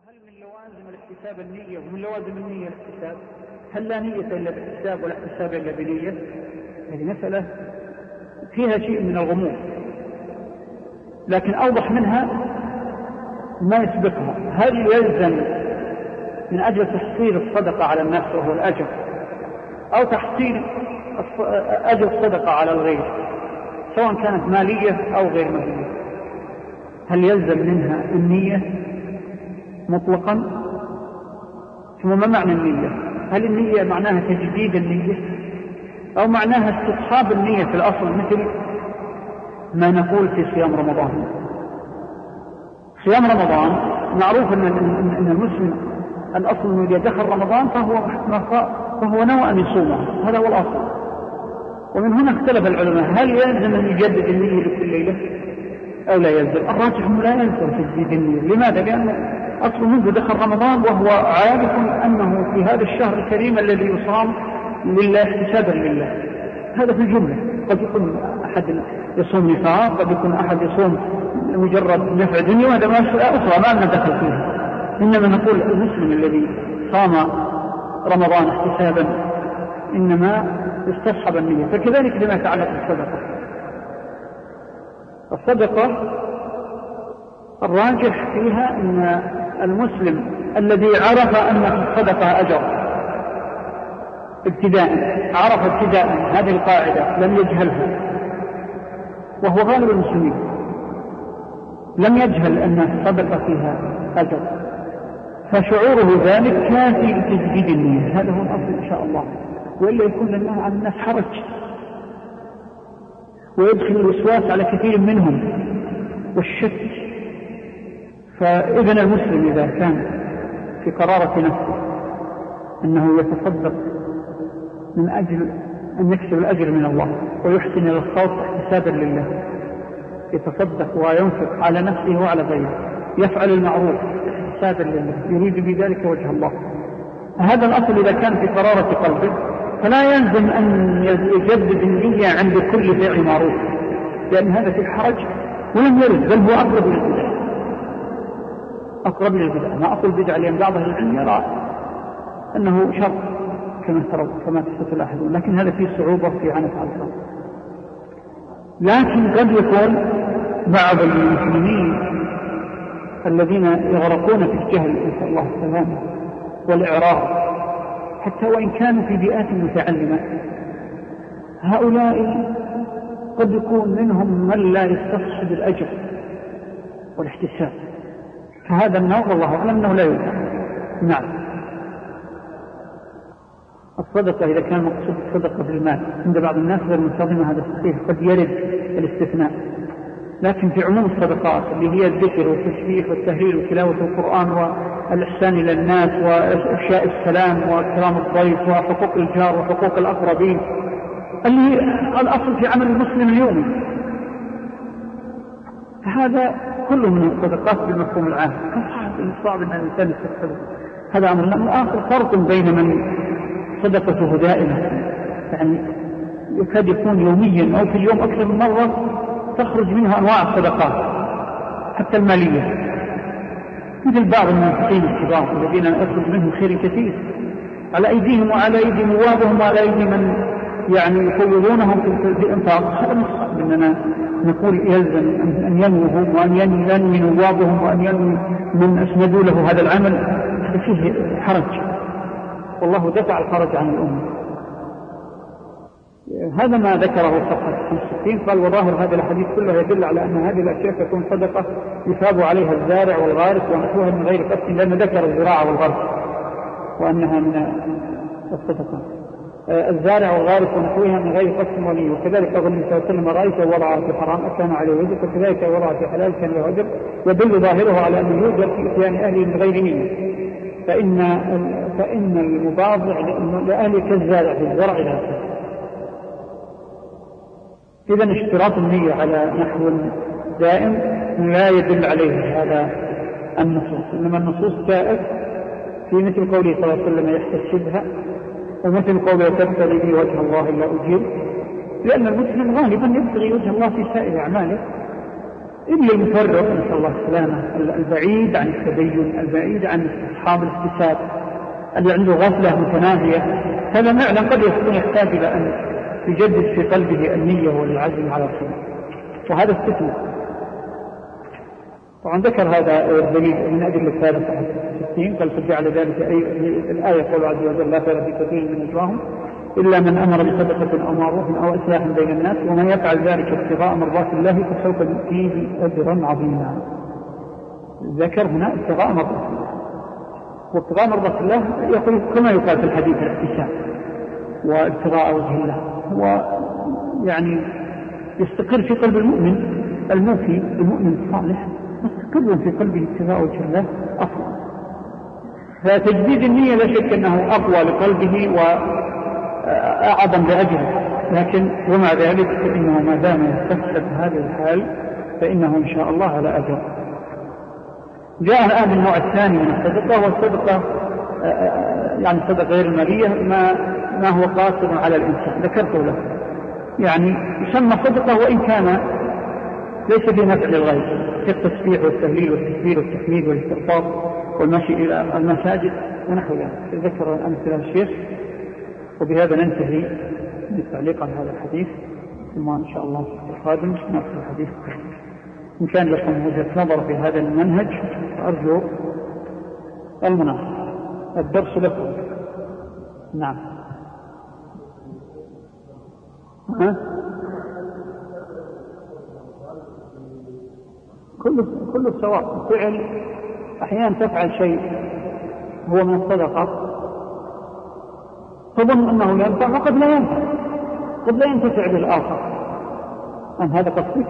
هل من لوازم الاحتساب النية ومن لوازم النية الاحتساب؟ هل لا نية إلا باحتساب ولا احتساب إلا بنية؟ هذه مسألة فيها شيء من الغموض، لكن أوضح منها ما يسبقها. هل يلزم من أجل تحصيل الصدقة على النفس وهو الأجر، أو تحصيل أجر الصدقة على الغير سواء كانت مالية أو غير مالية؟ هل يلزم منها النية مطلقا؟ ثم ما معنى النية؟ هل النية معناها تجديد النية أو معناها استصحاب النية في الأصل، مثل ما نقول في صيام رمضان؟ صيام رمضان معروف أن المسلم الأصل أنه إذا دخل رمضان فهو نوى أن يصومه، هذا هو الأصل. ومن هنا اختلف العلماء هل يلزم أن يجدد النية لكل ليلة أو لا يلزم؟ الراجح أنه لا يلزم تجديد النية. لماذا؟ لأن أصل منذ دخل رمضان وهو عارف أنه في هذا الشهر الكريم الذي يصام لله احتسابا لله. هذا في الجملة. قد يكون أحد يصوم نفاق، قد يكون أحد يصوم مجرد نفع دنيا، وهذا ما أخرى ما لنا دخل فيها. إنما نقول المسلم الذي صام رمضان احتسابا إنما استصحب النية. فكذلك لما يتعلق بالصدقة. الصدقة الراجح فيها أن المسلم الذي عرف أن الصدقة أجر ابتداء، عرف ابتداء هذه القاعدة لم يجهلها، وهو غالب المسلمين لم يجهل أن الصدقة فيها أجر، فشعوره ذلك كافي لتجديد النية. هذا هو الأصل إن شاء الله، وإلا يكون لله على الناس حرج ويدخل الوسواس على كثير منهم والشك. فإذن المسلم إذا كان في قرارة نفسه أنه يتصدق من أجل أن يكسب الأجر من الله ويحسن إلى الخوف احتسابا لله، يتصدق وينفق على نفسه وعلى غيره، يفعل المعروف احتسابا لله، يريد بذلك وجه الله، هذا الأصل إذا كان في قرارة قلبه فلا يلزم أن يجدد النية عند كل فعل معروف، لأن هذا في الحرج ولم يرد، بل هو أقرب للبدع. أقرب للبدع. ما أقول بدع لأن بعض العلم يرى أنه شر كما تلاحظون، لكن هذا فيه صعوبة في عنف الألفاظ. لكن قد يكون بعض المسلمين الذين يغرقون في الجهل نسأل الله السلامة والإعراض حتى وإن كانوا في بيئات متعلمة، هؤلاء قد يكون منهم من لا يستصحب الأجر والاحتساب، فهذا النوع والله أعلم أنه لا يوجد. نعم. الصدقة إذا كان مقصود الصدقة بالمال عند بعض الناس غير منتظمة هذا صحيح، قد يرد الاستثناء، لكن في عموم الصدقات اللي هي الذكر والتسبيح والتهليل وتلاوة القرآن والإحسان إلى الناس وإفشاء السلام وإكرام الضيف وحقوق الجار وحقوق الأقربين اللي الأصل في عمل المسلم اليومي، فهذا كله من الصدقات بالمفهوم العام. صعب أن الإنسان يستخدم هذا أمر. آخر فرق بين من صدقته دائمة، يعني يكاد يكون يوميا أو في اليوم أكثر من مرة تخرج منها أنواع الصدقات حتى المالية، مثل بعض المنفقين الكبار الذين يخرج منهم خير كثير على أيديهم وعلى أيدي نوابهم وعلى أيدي من يعني يفوضونهم في الإنفاق. هذا مصعب أننا نقول يلزم أن ينوهم وأن ينوي نوابهم وأن ينوي من أسندوا له هذا العمل. هذا فيه حرج، والله دفع الحرج عن الأمة. هذا ما ذكره صفحة 65. قال وظاهر هذا الحديث كله يدل على أن هذه الأشياء تكون صدقة يثاب عليها الزارع والغارس ونحوها من غير قصد، لأنه ذكر الزراعة والغرس وأنها من الصدقة. الزارع والغارس ونحوها من غير قصد ولي، وكذلك أقول النبي صلى الله عليه وسلم رأيته وضع في حرام كان عليه وجب، وكذلك وضع في حلال كان له وجب، يدل ظاهره على أنه يوجد في إتيان أهله من غير نية، فإن المباضع لأهل كالزارع في الزرع لا يصح. إذن اشتراط النية على نحو دائم لا يدل عليه هذا النصوص، إنما النصوص جاءت في مثل قوله صلى الله عليه وسلم يحتسبها، ومثل قوله تبتغي به وجه الله إلا أجير، لأن المسلم غالبا يبتغي وجه الله في سائر أعماله، إلا المفرط نسأل الله السلامة، البعيد عن التدين، البعيد عن استصحاب الاكتساب، اللي عنده غفلة متناهية، هذا فعلا قد يكون يحتاج إلى أن يجدد في قلبه النية والعزم على الخير، وهذا استثناء. طبعا ذكر هذا الدليل من أدلة الثالثة 60 قال فجعل ذلك الآية قول عز وجل لا خير في كثير من نجواهم إلا من أمر بصدقة أو معروف أو إصلاح بين الناس ومن يفعل ذلك ابتغاء مرضات الله فسوف نؤتيه أجرا عظيما. ذكر هنا ابتغاء مرضات الله، وابتغاء مرضات الله يقول كما يقال في الحديث الاحتساب وابتغاء وجه الله، ويعني يستقر في قلب المؤمن الموفي المؤمن الصالح، مستقر في قلبه ابتغاء وجه الله أفضل. فتجديد النية لا شك أنه أقوى لقلبه وأعظم لأجله، لكن ومع ذلك فإنه ما دام يستحسن هذه الحال فإنه إن شاء الله على أجر. جاء الآن النوع الثاني من الصدقة، والصدقة يعني الصدقة غير المالية ما هو قاصر على الإنسان، ذكرته له، يعني يسمى صدقة وإن كان ليس في نفع للغير، كالتسبيح والتهليل والتكبير والتحميد والاستغفار والمشي إلى المساجد ونحو ذلك. ذكر أمثلة الشيخ، وبهذا ننتهي بالتعليق على هذا الحديث، ثم إن شاء الله القادم نأخذ الحديث. إن كان لكم وجهة نظر في هذا المنهج فأرجو المناقشة، الدرس لكم. نعم. كل سواء فعل، أحيانا تفعل شيء هو من الصدقة تظن أنه ينفع وقد لا ينفع، قد لا ينتفع بالآخر، أم هذا قصدك؟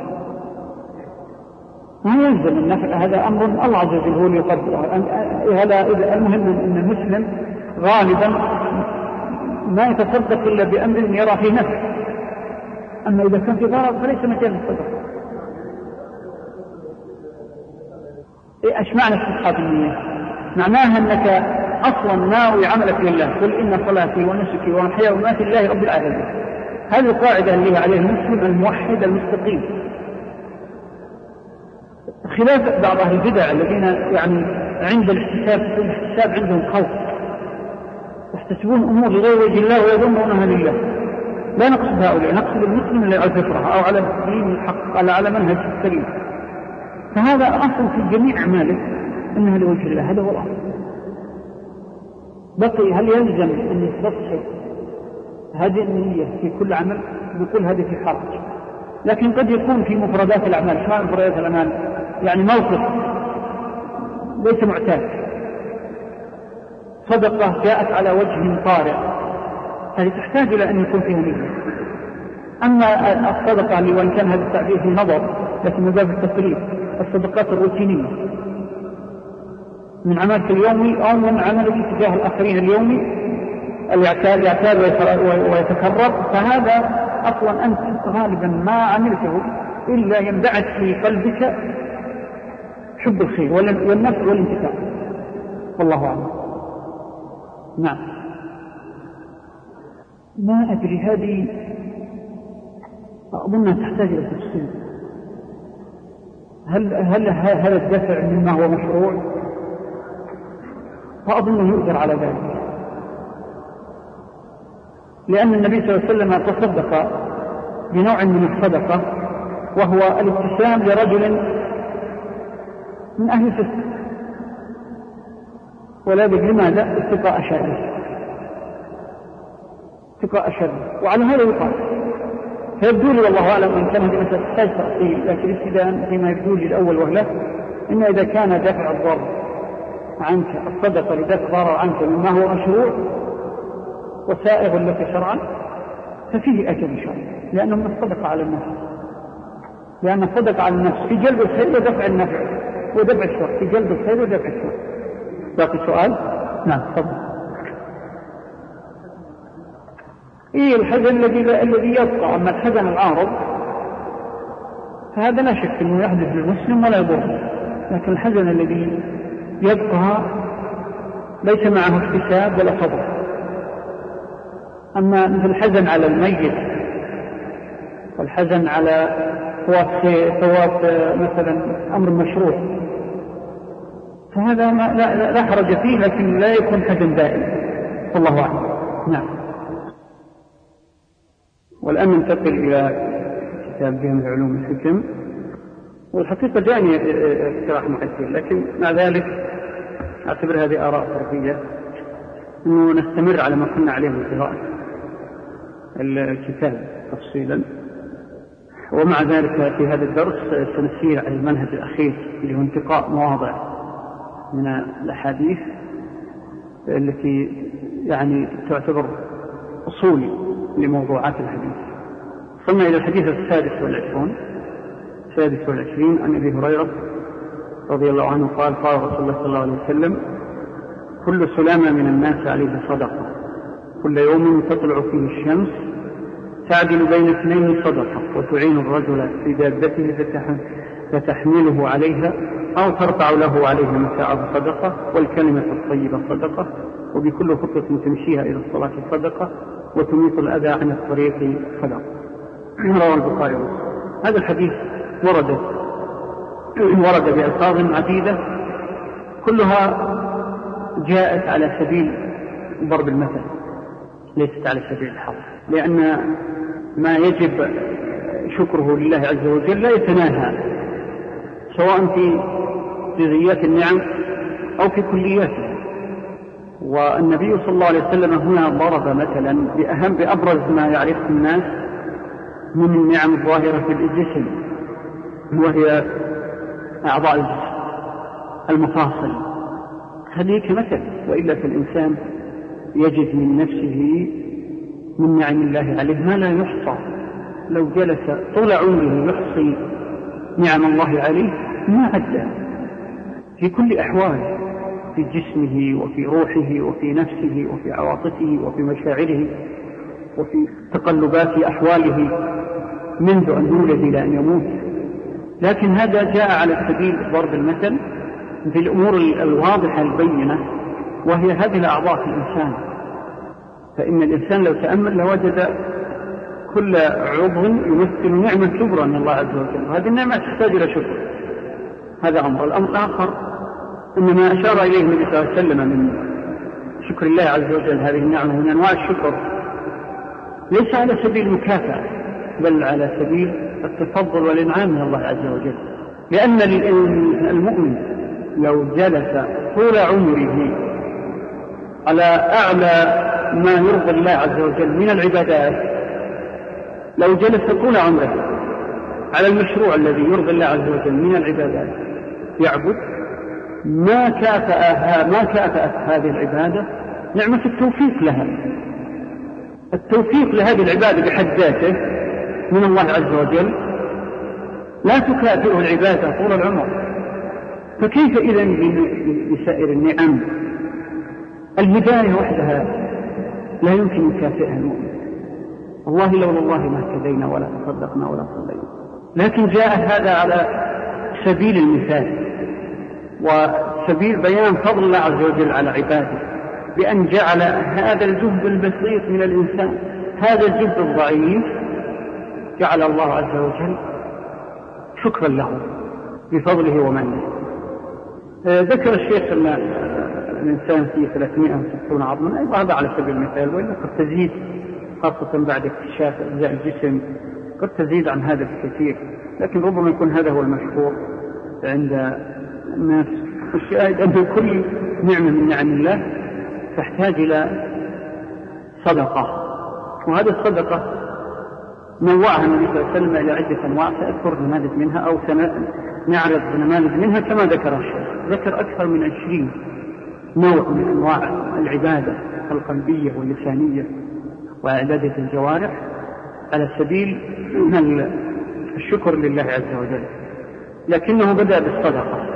ما يلزم النفع، هذا أمر الله عز وجل هو اللي يقدره. المهم أن المسلم غالبا ما يتصدق إلا بأمر يرى فيه نفع، أما إذا كان في ضرر فليس مجال للصدقة. إيش معنى استصحاب النية؟ معناها أنك أصلا ناوي عملك لله، قل إن صلاتي ونسكي ومحياي ومماتي لله رب العالمين. هذه القاعدة اللي عليها المسلم الموحد المستقيم، خلاف بعض أهل البدع الذين يعني عند الاحتساب عندهم خوف، يحتسبون أمور لغير وجه الله ويظنونها لله. لا نقصد هؤلاء، نقصد المسلم اللي على الفطرة أو على الدين الحق، على منهج السليم. فهذا أصل في جميع أعماله أنها لوجه الله، هذا هو الأصل. بقي هل يلزم أن يستصحب هذه النية في كل عمل؟ يقول هذه في حرج، لكن قد يكون في مفردات الأعمال. شو مفردات الأعمال؟ يعني موقف ليس معتاد، صدقة جاءت على وجه طارئ، هذه تحتاج إلى أن يكون فيها نية. أما الصدقة اللي وإن كان هذا التعبير في نظر لكن من باب التقريب، الصدقات الروتينية من عملك اليومي أو من عملك تجاه الآخرين اليومي يعتاد ويتكرر، فهذا أصلا أنت غالبا ما عملته إلا ينبعث في قلبك حب الخير والنفع والانتفاع، والله أعلم. نعم. ما أدري، هذه أظنها تحتاج إلى تفصيل. هل الدفع مما هو مشروع؟ فأظنه يؤجر على ذلك، لأن النبي صلى الله عليه وسلم تصدق بنوع من الصدقة وهو الابتسام لرجل من أهل الفسق، ولا بد لماذا؟ اتقاء شره، وعلى هذا يقال. فيبدو لي والله أعلم أن كان هذه مسألة تحتاج تأصيل، لكن ابتداء فيما يبدو لي الأول وهلة إن إذا كان دفع الضرر عنك، الصدقة لدفع ضرر عنك مما هو مشروع وسائغ لك شرعا ففيه أجر إن شاء الله، لأنه من الصدقة على النفس، لأن الصدقة على النفس في جلب الخير ودفع النفع ودفع الشر، في جلب الخير ودفع الشر. باقي سؤال؟ نعم تفضل. إيه الحزن الذي يبقى، أما الحزن العارض فهذا لا شك أنه يحدث للمسلم ولا يضر، لكن الحزن الذي يبقى ليس معه اكتساب ولا صبر. أما مثل الحزن على الميت والحزن على فوات مثلا أمر مشروع، فهذا لا حرج فيه، لكن لا يكون حدا دائما، والله أعلم. نعم. والآن ننتقل إلى كتاب جامع علوم الحكم، والحقيقة جاني اقتراح معدل، لكن مع ذلك أعتبر هذه آراء فردية، أنه نستمر على ما كنا عليه من قراءة الكتاب تفصيلا. ومع ذلك في هذا الدرس سنسير على المنهج الأخير اللي هو انتقاء مواضع من الأحاديث التي يعني تعتبر أصول لموضوعات الحديث. وصلنا إلى الحديث السادس والعشرين عن أبي هريرة رضي الله عنه قال: قال رسول الله صلى الله عليه وسلم: كل سلامة من الناس عليه صدقة، كل يوم تطلع فيه الشمس تعدل بين اثنين صدقة، وتعين الرجل في دابته فتحمله عليها أو ترفع له عليها متاعه صدقة، والكلمة الطيبة صدقة، وبكل خطوة تمشيها إلى الصلاة صدقة، وتميط الأذى عن الطريق صدقة. رواه البخاري. هذا الحديث ورد بألفاظ عديدة كلها جاءت على سبيل ضرب المثل، ليست على سبيل الحظ، لأن ما يجب شكره لله عز وجل لا يتناهى، سواء في جزئيات النعم أو في كلياتها. والنبي صلى الله عليه وسلم هنا ضرب مثلا بأبرز ما يعرفه الناس من النعم الظاهرة في الجسم، وهي أعضاء الجسم، المفاصل، هذه كمثل. وإلا فالإنسان يجد من نفسه من نعم الله عليه ما لا يحصى، لو جلس طول عمره يحصي نعم الله عليه ما عدى، في كل أحوال، في جسمه وفي روحه وفي نفسه وفي عواطفه وفي مشاعره وفي تقلبات أحواله منذ أن يولد إلى أن يموت. لكن هذا جاء على سبيل ضرب المثل في الأمور الواضحة البينة، وهي هذه الأعضاء في الإنسان. فإن الإنسان لو تأمل لوجد كل عضو يمثل نعمة كبرى من الله عز وجل، وهذه النعمة تحتاج إلى شكر. هذا أمر. الأمر الآخر أن ما أشار إليه النبي صلى الله عليه وسلم من شكر الله عز وجل هذه النعمة من أنواع الشكر ليس على سبيل المكافأة، بل على سبيل التفضل والإنعام من الله عز وجل. لأن المؤمن لو جلس طول عمره على أعلى ما يرضي الله عز وجل من العبادات، لو جلس طول عمره على المشروع الذي يرضي الله عز وجل من العبادات يعبد، ما كافأت هذه العبادة نعمة التوفيق لها. التوفيق لهذه العبادة بحد ذاته من الله عز وجل لا تكافئه العبادة طول العمر، فكيف إذن بسائر النعم؟ الهداية وحدها لا يمكن يكافئها المؤمن. والله لولا الله ما اهتدينا ولا تصدقنا ولا صلينا. لكن جاء هذا على سبيل المثال وسبيل بيان فضل الله عز وجل على عباده، بأن جعل هذا الجهد البسيط من الإنسان، هذا الجهد الضعيف، جعل الله عز وجل شكرا له بفضله ومنه. ذكر الشيخ أن الإنسان فيه 360 عظما، أيضا هذا على سبيل المثال، وإلا قد تزيد، خاصة بعد اكتشاف أجزاء الجسم قد تزيد عن هذا الكثير، لكن ربما يكون هذا هو المشهور عند الناس. الشاهد أن كل نعمة من نعم الله تحتاج إلى صدقة، وهذه الصدقة نوعها النبي صلى الله عليه وسلم إلى عدة أنواع، سأذكر نماذج منها أو سنعرض نماذج منها كما ذكر الشيخ. ذكر أكثر من 20 نوع من أنواع العبادة القلبية واللسانية وعبادة الجوارح على سبيل الشكر لله عز وجل، لكنه بدأ بالصدقة،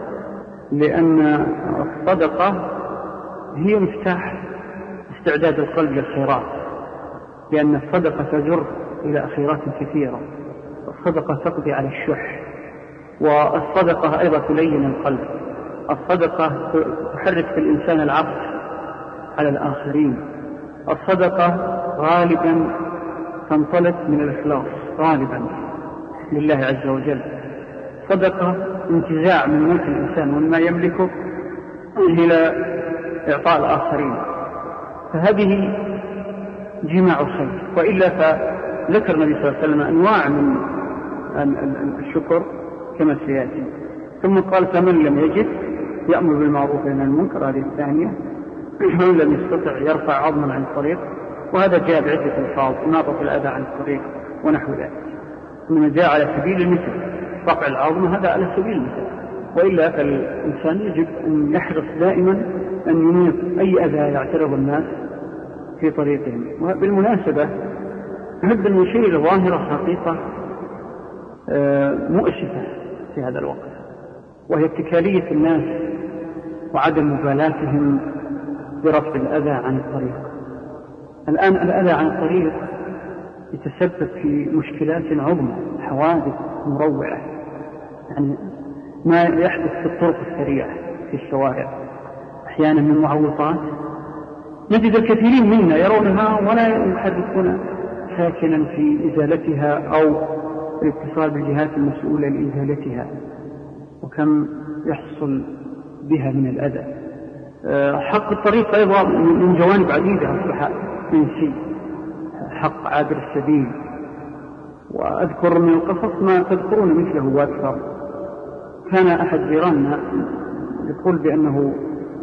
لأن الصدقة هي مفتاح استعداد القلب للخيرات، لأن الصدقة تجر إلى خيرات كثيرة. الصدقة تقضي على الشح، والصدقة أيضا تلين القلب. الصدقة تحرك في الإنسان العطف على الآخرين. الصدقة غالبا تنطلق من الإخلاص غالبا، لله عز وجل، صدقة انتزاع من ملك الإنسان وما يملكه إلى إعطاء الآخرين، فهذه جماع الخير. وإلا فذكر النبي صلى الله عليه وسلم أنواع من الشكر كما سيأتي. ثم قال فمن لم يجد يأمر بالمعروف وينهى عن المنكر، هذه الثانية. من لم يستطع يرفع عظما عن الطريق، وهذا جاء بعدة ألفاظ، إماطة الأذى عن الطريق ونحو ذلك. إنما جاء على سبيل المثل، رفع العظم هذا على سبيل المثل. وإلا فالإنسان يجب أن يحرص دائما أن يميط أي أذى يعترض الناس في طريقهم. وبالمناسبة أحب أن نشير إلى ظاهرة حقيقة مؤسفة في هذا الوقت، وهي اتكالية الناس وعدم مبالاتهم برفع الأذى عن الطريق. الآن الأذى عن الطريق يتسبب في مشكلات عظمى، حوادث مروعة، يعني ما يحدث في الطرق السريعة في الشوارع أحيانا من معوقات، نجد الكثيرين منا يرونها ولا يحركون ساكنا في إزالتها أو الاتصال بالجهات المسؤولة لإزالتها، وكم يحصل بها من الأذى. حق الطريق أيضا من جوانب عديدة أصبح منسي، حق عابر السبيل. وأذكر من القصص ما تذكرون مثله وأكثر. كان أحد جيراننا يقول بأنه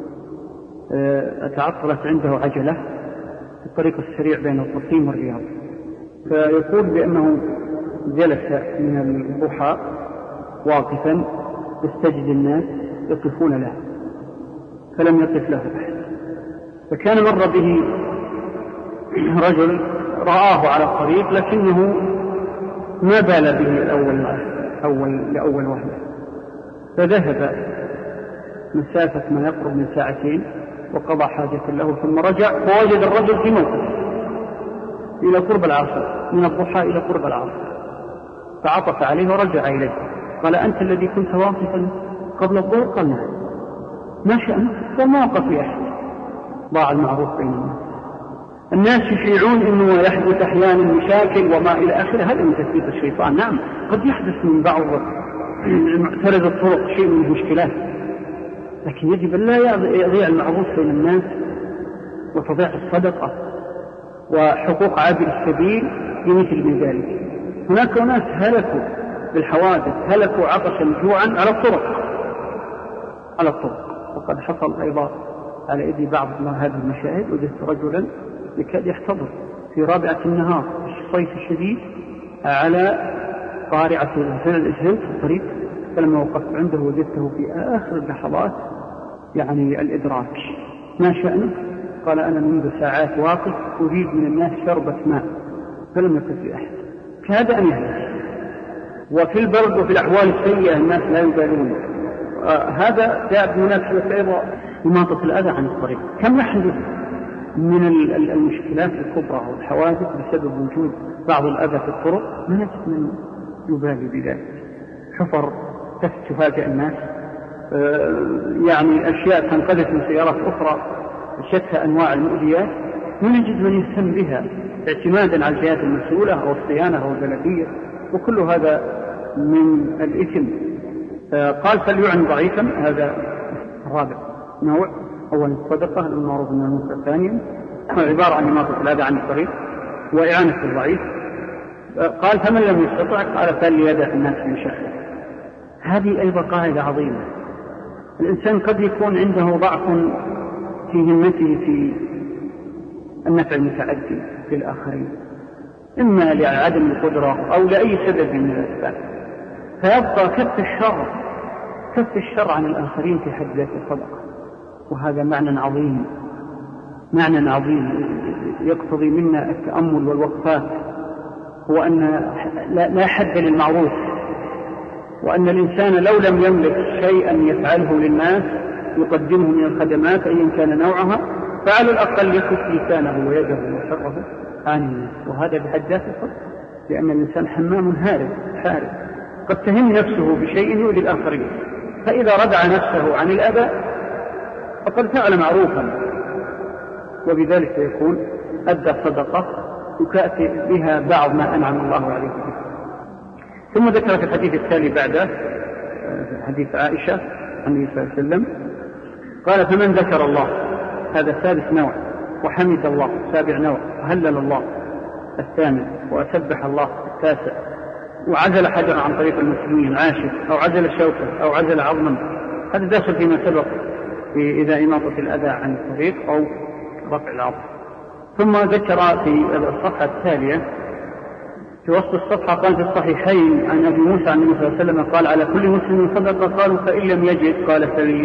تعطلت عنده عجلة في الطريق السريع بين القصيم والرياض، فيقول بأنه جلس من الضحى واقفا يستجد الناس يقفون له فلم يقف له أحد. فكان مر به رجل رآه على الطريق لكنه ما بال به لأول وهلة، فذهب مسافة ما يقرب من ساعتين وقضى حاجة له، ثم رجع فوجد الرجل في موقف إلى قرب العصر، من الضحى إلى قرب العصر، فعطف عليه ورجع إليه. قال أنت الذي كنت واقفا قبل الظهر؟ قال نعم. ما شأنك؟ فما وقف أحد. ضاع المعروف بين الناس يشيعون أنه يحدث أحيانا مشاكل وما إلى آخره، هذا من تثبيت الشيطان. نعم قد يحدث من بعض معترض الطرق شيء من المشكلات، لكن يجب أن لا يضيع المعروف بين الناس وتضيع الصدقة وحقوق عابر السبيل بمثل ذلك. هناك ناس هلكوا بالحوادث، هلكوا عطشا جوعا على الطرق. وقد حصل أيضا على إيدي بعض هذه المشاهد. وجدت رجلا يكاد يحتضر في رابعة النهار في الصيف الشديد على قارعة الإسهال في الطريق، فلما وقفت عنده وجدته في آخر اللحظات يعني الإدراك. ما شأنك؟ قال أنا منذ ساعات واقف أريد من الناس شربة ماء فلم يقف لي أحد. كاد أن يهلك. وفي البرد وفي الأحوال السيئة الناس لا يبالون. هذا جاء بمناسبة أيضا إماطة الأذى عن الطريق. كم يحدث من المشكلات الكبرى والحوادث بسبب وجود بعض الأذى في الطرق، ما نجد من يبالي بذلك. حفر تفاجأ الناس، يعني أشياء تنقذت من سيارات أخرى، شتى أنواع المؤذيات، ما نجد من يهتم بها اعتمادا على الجهات المسؤولة أو الصيانة أو البلدية، وكل هذا من الإثم. قال فليعن ضعيفا، هذا الرابع نوع. أولا الصدقة المعروف من المنكر، ثانيا عبارة عن إماطة الأذى عن الطريق وإعانة الضعيف. قال فمن لم يستطع قال فليدع الناس من شأنه. هذه أيضا قاعدة عظيمة. الإنسان قد يكون عنده ضعف في همته في النفع المتعدي للآخرين، إما لعدم القدرة أو لأي سبب من الأسباب، فيبقى كف الشر عن الآخرين في حد ذات الصدقة. وهذا معنى عظيم يقتضي منا التأمل والوقفات، هو أن لا حد للمعروف، وأن الإنسان لو لم يملك شيئا يفعله للناس يقدمه من الخدمات أيا كان نوعها، فعلى الأقل يكف لسانه ويده وشره عن الناس، وهذا بحد ذاته الصدقة، لأن الإنسان حمام حارب قد تهم نفسه بشيء يؤذي الآخرين، فإذا ردع نفسه عن الأذى فقد فعل معروفا، وبذلك يكون أدى صدقة يكافئ بها بعض ما أنعم الله عليه به. ثم ذكر في الحديث التالي بعده حديث عائشة عن النبي صلى الله عليه وسلم قال فمن ذكر الله، هذا سادس نوع، وحمد الله سابع نوع، وهلل الله الثامن، وأسبح الله التاسع، وعزل حجرا عن طريق المسلمين عاشر، أو عزل شوكة أو عزل عظما، هذا داخل فيما سبق إذا إماطة الأذى عن الطريق أو رفع العظم. ثم ذكر في الصفحة التالية في وسط الصفحة قال في الصحيحين عن أبي موسى عن النبي صلى الله عليه وسلم قال على كل مسلم صدقة، قالوا فإن لم يجد قال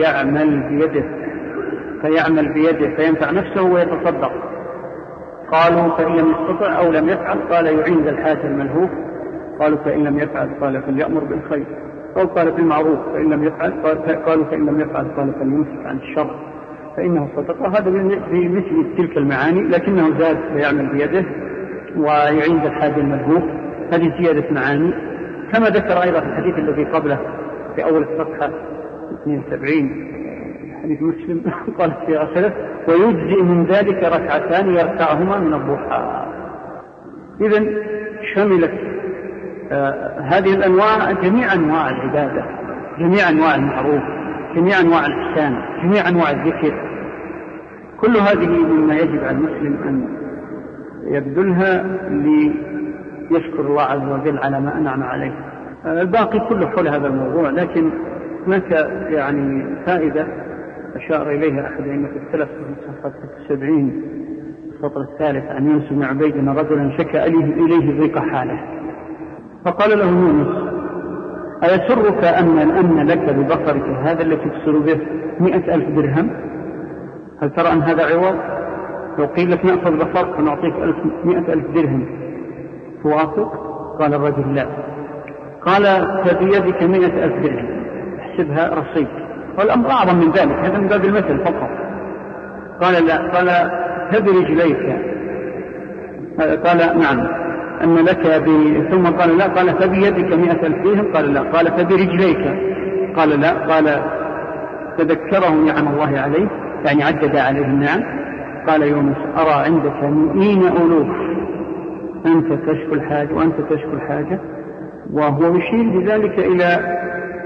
فيعمل بيده فينفع نفسه ويتصدق، قالوا فإن لم يستطع أو لم يفعل قال يعين ذا الحاجة الملهوف، قالوا فإن لم يفعل قال فليأمر بالخير، أو قال بالمعروف فإن لم يفعل قالوا فإن لم يفعل قال فليمسك عن الشر فإنه صدقة. هذا بمثل تلك المعاني، لكنه زاد فيعمل بيده ويعين ذا الحاجة الملهوف، هذه زيادة معاني. كما ذكر أيضا في الحديث الذي قبله في أول الصفحة 72 حديث مسلم قال في آخره ويجزئ من ذلك ركعتان يركعهما من الضحى. إذن شملت هذه الأنواع جميع أنواع العبادة، جميع أنواع المعروف، جميع أنواع الإحسان، جميع أنواع الذكر، كل هذه مما يجب على المسلم أن يبذلها ليشكر الله عز وجل على ما أنعم عليه. الباقي كله حول هذا الموضوع، لكن هناك يعني فائدة أشار إليها أحد أئمة السلف في صفحة 70 السطر الثالث عن يونس بن عبيد أن رجلا شكى إليه ضيق حاله فقال له يونس أيسرك أن لك ببصرك هذا الذي تبصر به 100,000 درهم؟ هل ترى أن هذا عوض؟ لو قيل لك نأخذ بصرك ونعطيك 100,000 درهم توافق؟ قال الرجل لا. قال فبيدك 100,000 درهم احسبها رصيد، والأمر أعظم من ذلك، هذا من باب المثل فقط. قال لا. قال فبرجليك، قال نعم أن لك ثم قال لا. قال فبيدك 100,000 درهم؟ قال لا. قال فبرجليك؟ قال لا. قال تذكره نعم الله عليه، يعني عدد عليه النعم. قال يونس أرى عندك 100,000 أنت تشكو الحاجة وأنت تشكو الحاجة. وهو يشير بذلك إلى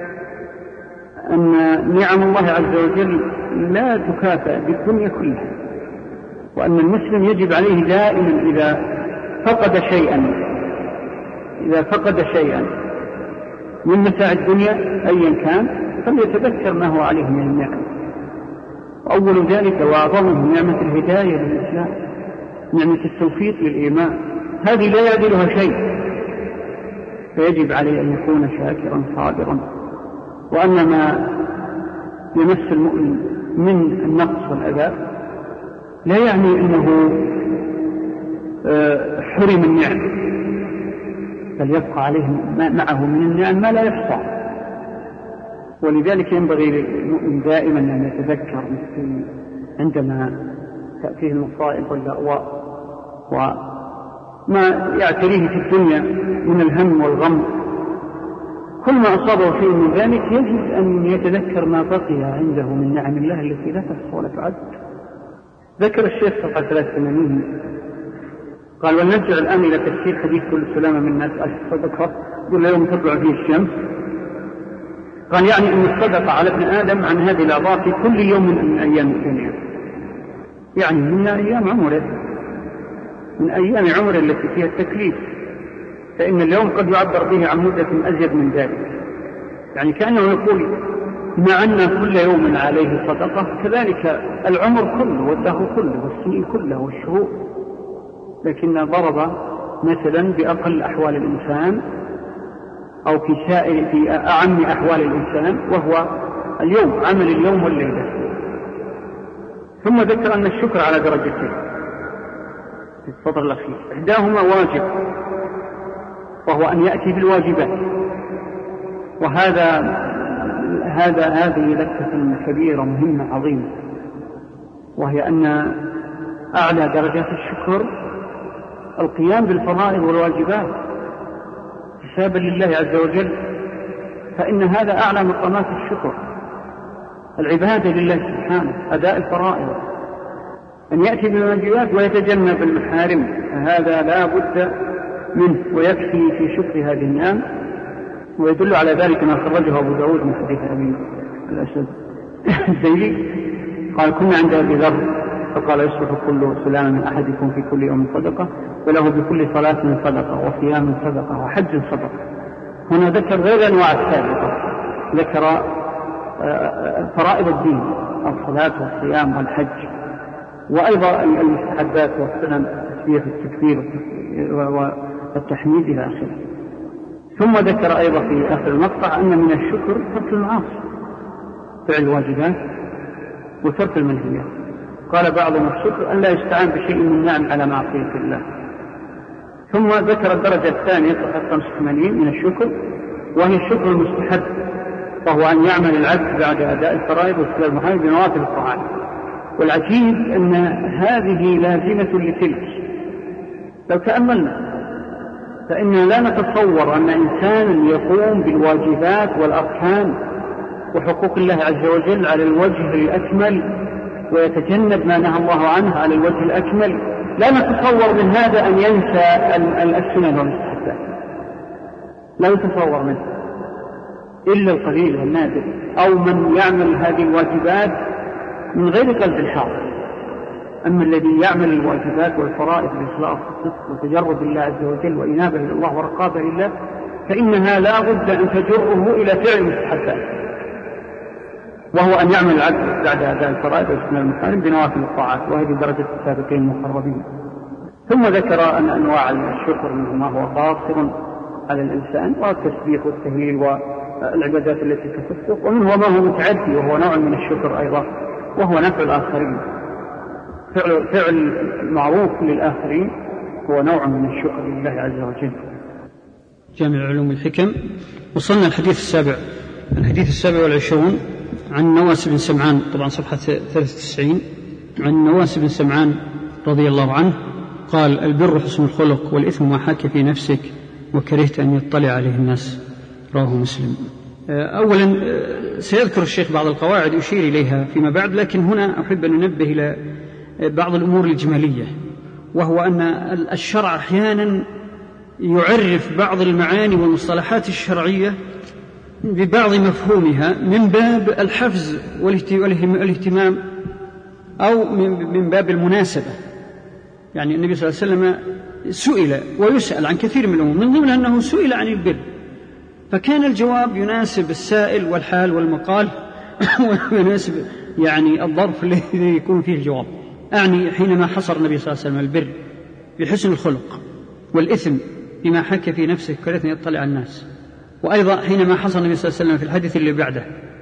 أن نعم الله عز وجل لا تكافئ بالدنيا كلها، وأن المسلم يجب عليه دائما إذا فقد شيئا من متاع الدنيا أيا كان فليتذكر ما هو عليه من النعم. أول ذلك وأعظمه نعمة الهداية للإسلام، نعمة التوفيق للإيمان، هذه لا يعدلها شيء، فيجب عليه أن يكون شاكرا صابرا. وأن ما يمس المؤمن من النقص والأذى لا يعني أنه حرم النعم، بل يبقى عليه معه من النعم ما لا يحصى. ولذلك ينبغي للمؤمن دائما أن يتذكر عندما تأتيه المصائب واللأواء وما يعتريه في الدنيا من الهم والغم، كل ما أصابه فيه من ذلك يجب أن يتذكر ما بقي عنده من نعم الله التي لا تحصى ولا تعد. ذكر الشيخ صفحة 83 قال ونرجع الآن إلى تفسير حديث كل سلامة من الناس الصدقة كل يوم تطلع فيه الشمس. قال يعني أن الصدقة على ابن آدم عن هذه الأعضاء في كل يوم من أيام الدنيا، يعني من أيام عمره التي فيها التكليف، فإن اليوم قد يعبر به عن مدة أزيد من ذلك، يعني كأنه يقول ما أن كل يوم عليه صدقة كذلك العمر كله والدهر كله والسنين كله والشهور. لكن ضرب مثلا بأقل أحوال الإنسان أو في أعم أحوال الإنسان وهو اليوم، عمل اليوم والليلة. ثم ذكر أن الشكر على درجتين في السطر الأخير، إحداهما واجب وهو أن يأتي بالواجبات، هذه لفتة كبيرة مهمة عظيمة، وهي أن أعلى درجات الشكر القيام بالفرائض والواجبات حسابا لله عز وجل، فإن هذا أعلى مقامات الشكر، العبادة لله سبحانه، أداء الفرائض، أن يأتي بالواجبات ويتجنب المحارم، هذا لا بد منه. ويكفي في شكر هذه النعم ويدل على ذلك ما خرجه أبو داود من حديث أبي الأسود الديلي قال كنا عند أبي ذر فقال يصبح كل سلام من أحدكم في كل يوم صدقة وله بكل صلاة صدقة وصيام صدقة وحج صدقة. هنا ذكر غير الأنواع السابقة، ذكر فرائض الدين الصلاة والصيام والحج، وأيضا المستحبات والسنن التسبيح والتكبير والتحميد إلى آخره. ثم ذكر أيضا في آخر المقطع أن من الشكر ترك المعاصي، فعل الواجبات وترك المنهيات. قال بعضهم الشكر أن لا يستعان بشيء من نعم على معصية الله. ثم ذكر الدرجة الثانية 85 من الشكر، وهي الشكر المستحب، وهو أن يعمل العبد بعد أداء الفرائض واستقبال المحارم بنوافل الطاعات. والعجيب أن هذه لازمة لتلك. لو تأملنا فإننا لا نتصور أن إنسانا يقوم بالواجبات والأركان وحقوق الله عز وجل على الوجه الأكمل ويتجنب ما نهى الله عنه على الوجه الأكمل، لا نتصور من هذا أن ينسى السنن والمستحبات، لا يتصور منه إلا القليل والنادر، أو من يعمل هذه الواجبات من غير قلب الحاضر. أما الذي يعمل الواجبات والفرائض بإخلاص والصدق وتجرد الله عز وجل وإنابة إلى الله ورقابة لله، فإنها لا بد أن تجره إلى فعل المستحبات، وهو أن يعمل العبد بعد أداء الفرائض واستقبال المحارم بنوافل الطاعات، وهذه درجة السابقين المقربين. ثم ذكر أن أنواع الشكر منه ما هو قاصر على الإنسان، والتسبيح والتهليل والعبادات التي تخصه، ومنه ما هو متعدي وهو نوع من الشكر أيضا، وهو نفع الآخرين. فعل المعروف للآخرين هو نوع من الشكر لله عز وجل. جامع علوم الحكم. وصلنا الحديث السابع والعشرون عن نواس بن سمعان، طبعا صفحة 93، عن نواس بن سمعان رضي الله عنه قال: البر حسن الخلق، والإثم ما حاك في نفسك وكرهت أن يطلع عليه الناس. رواه مسلم. أولا سيذكر الشيخ بعض القواعد يشير إليها فيما بعد، لكن هنا أحب أن ننبه إلى بعض الأمور الإجمالية، وهو أن الشرع أحيانا يعرف بعض المعاني والمصطلحات الشرعية ببعض مفهومها من باب الحفز والاهتمام، أو من باب المناسبة. يعني النبي صلى الله عليه وسلم سئل ويسأل عن كثير من الأمور، من ضمنها أنه سئل عن البر، فكان الجواب يناسب السائل والحال والمقال ويناسب يعني الظرف الذي يكون فيه الجواب. أعني حينما حصر النبي صلى الله عليه وسلم البر بحسن الخلق، والإثم بما حك في نفسه كرهت أن يطلع الناس، وأيضا حينما حصر النبي صلى الله عليه وسلم في الحديث اللي بعده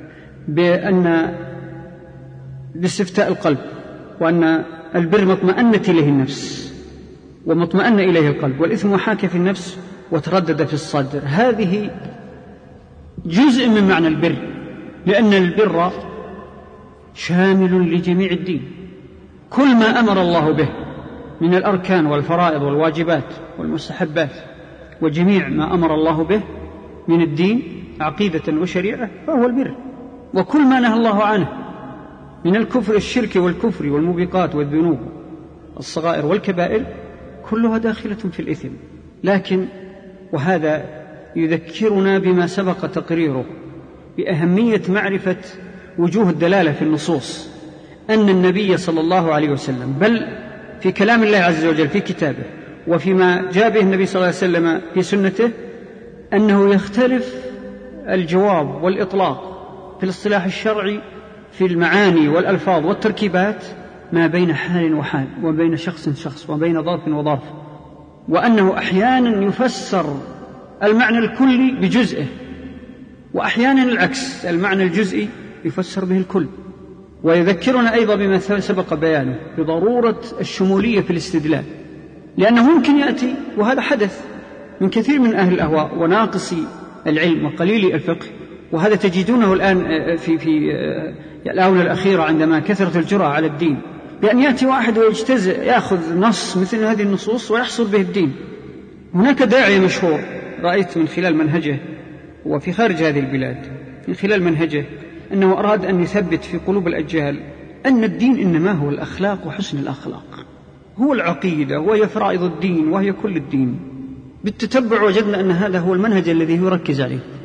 باستفتاء القلب، وأن البر مطمئنة إليه النفس ومطمئن إليه القلب، والإثم حاك في النفس وتردد في الصدر. هذه جزء من معنى البر، لأن البر شامل لجميع الدين. كل ما أمر الله به من الأركان والفرائض والواجبات والمستحبات، وجميع ما أمر الله به من الدين عقيدة وشريعة فهو البر. وكل ما نهى الله عنه من الكفر، الشرك والكفر والموبقات والذنوب الصغائر والكبائر، كلها داخلة في الإثم. لكن وهذا يذكرنا بما سبق تقريره بأهمية معرفة وجوه الدلالة في النصوص، أن النبي صلى الله عليه وسلم بل في كلام الله عز وجل في كتابه وفيما جاء به النبي صلى الله عليه وسلم في سنته، أنه يختلف الجواب والإطلاق في الاصطلاح الشرعي في المعاني والألفاظ والتركيبات ما بين حال وحال، وبين شخص وبين ظرف وظرف، وأنه أحيانا يفسر المعنى الكلي بجزئه، وأحيانا العكس، المعنى الجزئي يفسر به الكل. ويذكرنا أيضا بما سبق بيانه بضرورة الشمولية في الاستدلال، لأنه ممكن يأتي، وهذا حدث من كثير من أهل الأهواء وناقصي العلم وقليل الفقه، وهذا تجدونه الآن في الآونة الأخيرة عندما كثرت الجرأة على الدين، بأن يأتي واحد ويجتزئ يأخذ نص مثل هذه النصوص ويحصر به الدين. هناك داعية مشهور رأيت من خلال منهجه وفي خارج هذه البلاد، من خلال منهجه أنه أراد أن يثبت في قلوب الأجيال أن الدين إنما هو الأخلاق وحسن الأخلاق، هو العقيدة وهي فرائض الدين وهي كل الدين. بالتتبع وجدنا أن هذا هو المنهج الذي يركز عليه،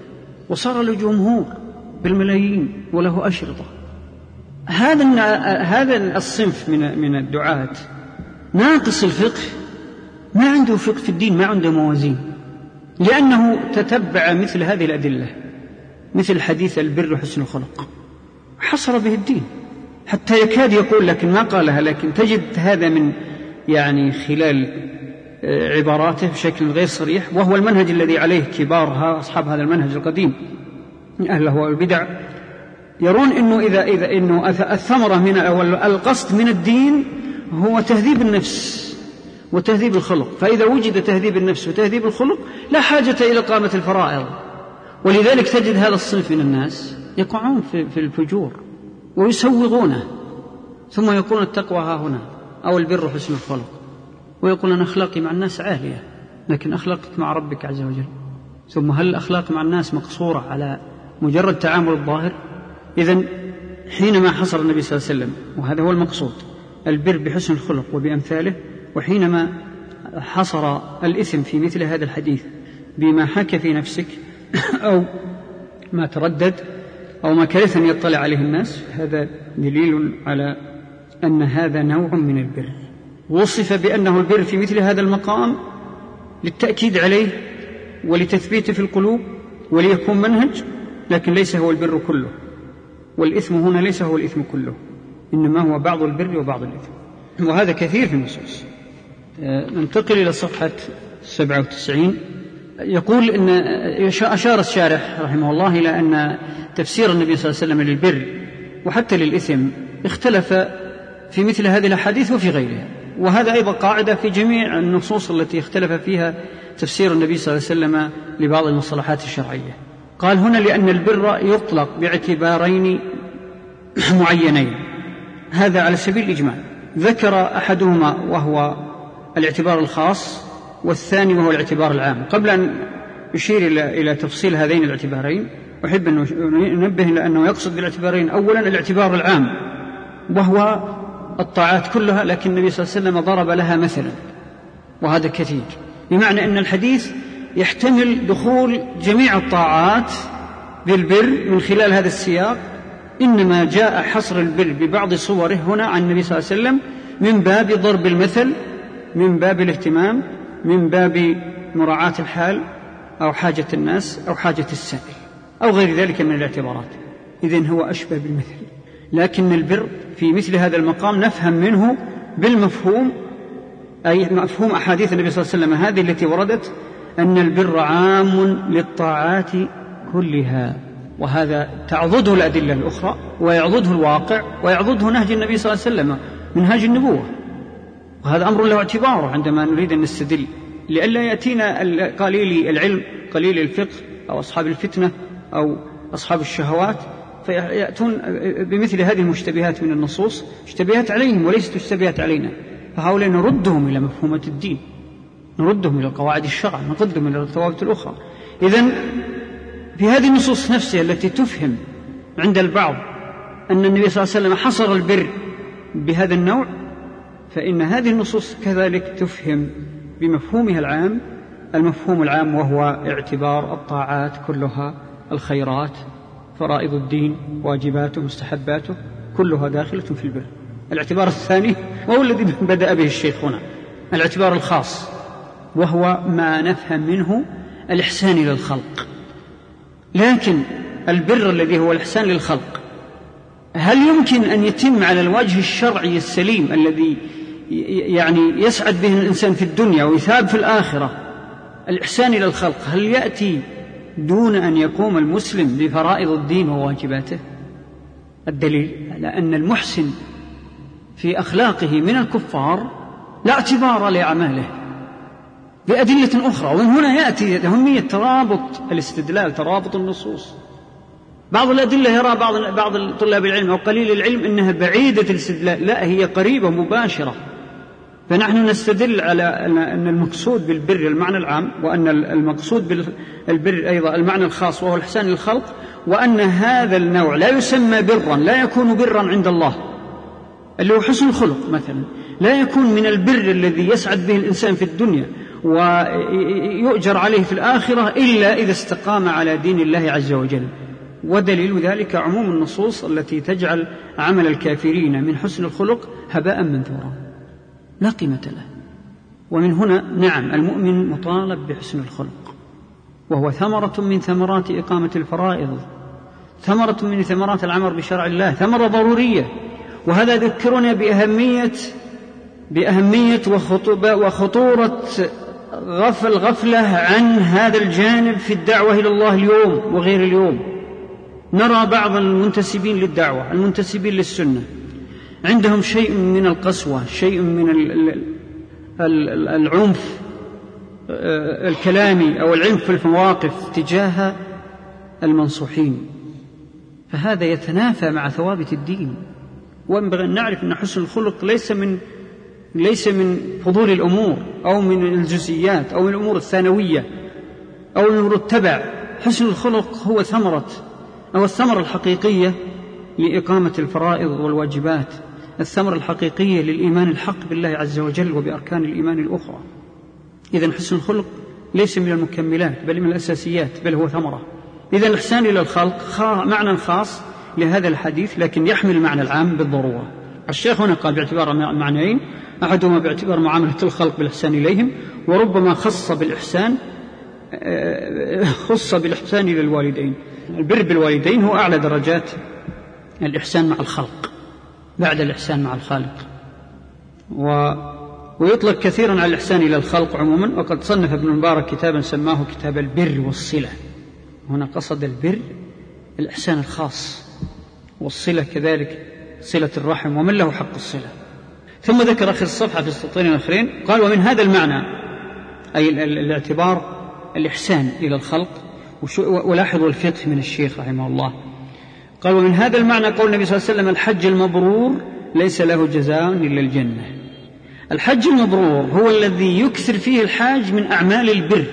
وصار له جمهور بالملايين وله أشرطة. هذا الصنف من الدعاة ناقص الفقه، ما عنده فقه في الدين، ما عنده موازين، لأنه تتبع مثل هذه الأدلة، مثل حديث البر وحسن الخلق، حصر به الدين حتى يكاد يقول، لكن ما قالها، لكن تجد هذا من يعني خلال عباراته بشكل غير صريح، وهو المنهج الذي عليه كبار أصحاب هذا المنهج القديم أهل الأهواء والبدع، يرون إنه إذا إنه الثمرة من أو القصد من الدين هو تهذيب النفس وتهذيب الخلق، فإذا وجد تهذيب النفس وتهذيب الخلق لا حاجة إلى إقامة الفرائض. ولذلك تجد هذا الصنف من الناس يقعون في الفجور ويسوغونه، ثم يقولون التقوى ها هنا أو البر حسن الخلق، ويقول أنا أخلاقي مع الناس عالية، لكن أخلاقك مع ربك عز وجل. ثم هل الأخلاق مع الناس مقصورة على مجرد تعامل الظاهر؟ إذن حينما حصر النبي صلى الله عليه وسلم، وهذا هو المقصود، البر بحسن الخلق وبأمثاله، وحينما حصر الإثم في مثل هذا الحديث بما حك في نفسك أو ما تردد أو ما كرث أن يطلع عليه الناس، هذا دليل على أن هذا نوع من البر. وصف بأنه البر في مثل هذا المقام للتأكيد عليه ولتثبيته في القلوب وليكون منهج، لكن ليس هو البر كله، والإثم هنا ليس هو الإثم كله، إنما هو بعض البر وبعض الإثم، وهذا كثير في النصوص. ننتقل إلى صفحة 97. يقول إن أشار الشارح رحمه الله إلى أن تفسير النبي صلى الله عليه وسلم للبر وحتى للإثم اختلف في مثل هذه الأحاديث وفي غيرها، وهذا أيضا قاعدة في جميع النصوص التي اختلف فيها تفسير النبي صلى الله عليه وسلم لبعض المصطلحات الشرعية. قال هنا لأن البر يطلق باعتبارين معينين، هذا على سبيل الإجمال، ذكر أحدهما وهو الاعتبار الخاص، والثاني وهو الاعتبار العام. قبل أن يشير إلى تفصيل هذين الاعتبارين أحب أن ننبه إلى أنه يقصد بالاعتبارين أولا الاعتبار العام وهو الطاعات كلها، لكن النبي صلى الله عليه وسلم ضرب لها مثلا، وهذا كثير، بمعنى أن الحديث يحتمل دخول جميع الطاعات بالبر من خلال هذا السياق، إنما جاء حصر البر ببعض صوره هنا عن النبي صلى الله عليه وسلم من باب ضرب المثل، من باب الاهتمام، من باب مراعاة الحال أو حاجة الناس أو حاجة السائل أو غير ذلك من الاعتبارات. إذن هو أشبه بالمثل، لكن البر في مثل هذا المقام نفهم منه بالمفهوم، أي مفهوم أحاديث النبي صلى الله عليه وسلم هذه التي وردت أن البر عام للطاعات كلها، وهذا تعضده الأدلة الأخرى ويعضده الواقع ويعضده نهج النبي صلى الله عليه وسلم منهاج النبوة، وهذا أمر له اعتباره عندما نريد أن نستدل، لئلا يأتينا قليل العلم قليل الفقه أو أصحاب الفتنة أو أصحاب الشهوات فيأتون بمثل هذه المشتبهات من النصوص، اشتبهات عليهم وليست اشتبهات علينا، فهؤلاء نردهم إلى مفهومة الدين، نردهم إلى قواعد الشرع، نردهم إلى الثوابت الأخرى. إذن في هذه النصوص نفسها التي تفهم عند البعض أن النبي صلى الله عليه وسلم حصر البر بهذا النوع، فإن هذه النصوص كذلك تفهم بمفهومها العام، المفهوم العام وهو اعتبار الطاعات كلها، الخيرات، فرائض الدين، واجباته، مستحباته، كلها داخلة في البر. الاعتبار الثاني وهو الذي بدأ به الشيخ هنا، الاعتبار الخاص، وهو ما نفهم منه الإحسان إلى الخلق. لكن البر الذي هو الإحسان للخلق هل يمكن أن يتم على الوجه الشرعي السليم الذي يعني يسعد به الإنسان في الدنيا ويثاب في الآخرة؟ الإحسان إلى الخلق هل يأتي دون أن يقوم المسلم بفرائض الدين وواجباته؟ الدليل على أن المحسن في أخلاقه من الكفار لا اعتبار لأعماله بأدلة أخرى. ومن هنا يأتي أهمية ترابط الاستدلال، ترابط النصوص. بعض الأدلة يرى بعض طلاب العلم أو قليل العلم أنها بعيدة الاستدلال، لا، هي قريبة مباشرة. فنحن نستدل على أن المقصود بالبر المعنى العام، وأن المقصود بالبر أيضا المعنى الخاص وهو الإحسان للخلق، وأن هذا النوع لا يسمى برا، لا يكون برا عند الله، اللي هو حسن الخلق مثلا، لا يكون من البر الذي يسعد به الإنسان في الدنيا ويؤجر عليه في الآخرة إلا إذا استقام على دين الله عز وجل. ودليل ذلك عموم النصوص التي تجعل عمل الكافرين من حسن الخلق هباء منثورا لا قيمة له. ومن هنا نعم المؤمن مطالب بحسن الخلق، وهو ثمرة من ثمرات إقامة الفرائض، ثمرة من ثمرات العمل بشرع الله، ثمرة ضرورية. وهذا ذكرنا بأهمية وخطورة الغفلة عن هذا الجانب في الدعوة إلى الله اليوم وغير اليوم. نرى بعض المنتسبين للدعوة، المنتسبين للسنة، عندهم شيء من القسوة، شيء من العنف الكلامي أو العنف في المواقف تجاه المنصوحين، فهذا يتنافى مع ثوابت الدين. وينبغي أن نعرف أن حسن الخلق ليس من فضول الأمور أو من الجزئيات أو من الأمور الثانوية أو من الأمور التبع. حسن الخلق هو الثمرة الحقيقية لإقامة الفرائض والواجبات، الثمرة الحقيقية للإيمان الحق بالله عز وجل وبأركان الإيمان الأخرى. إذن حسن الخلق ليس من المكملات بل من الأساسيات، بل هو ثمرة. إذن الإحسان إلى الخلق معنى خاص لهذا الحديث، لكن يحمل المعنى العام بالضرورة. الشيخ هنا قال باعتبار معنيين، أحدهما باعتبار معاملة الخلق بالإحسان إليهم، وربما خص بالإحسان إلى الوالدين. البر بالوالدين هو أعلى درجات الإحسان مع الخلق بعد الإحسان مع الخالق، ويطلق كثيرا على الإحسان إلى الخلق عموما. وقد صنف ابن المبارك كتابا سماه كتاب البر والصلة. هنا قصد البر الإحسان الخاص، والصلة كذلك صلة الرحم ومن له حق الصلة. ثم ذكر آخر الصفحة في السطرين الآخرين قال: ومن هذا المعنى أي الاعتبار الإحسان إلى الخلق. ولاحظوا الفقه من الشيخ رحمه الله، قال: ومن هذا المعنى قول النبي صلى الله عليه وسلم: الحج المبرور ليس له جزاء إلا الجنة. الحج المبرور هو الذي يكثر فيه الحاج من أعمال البر،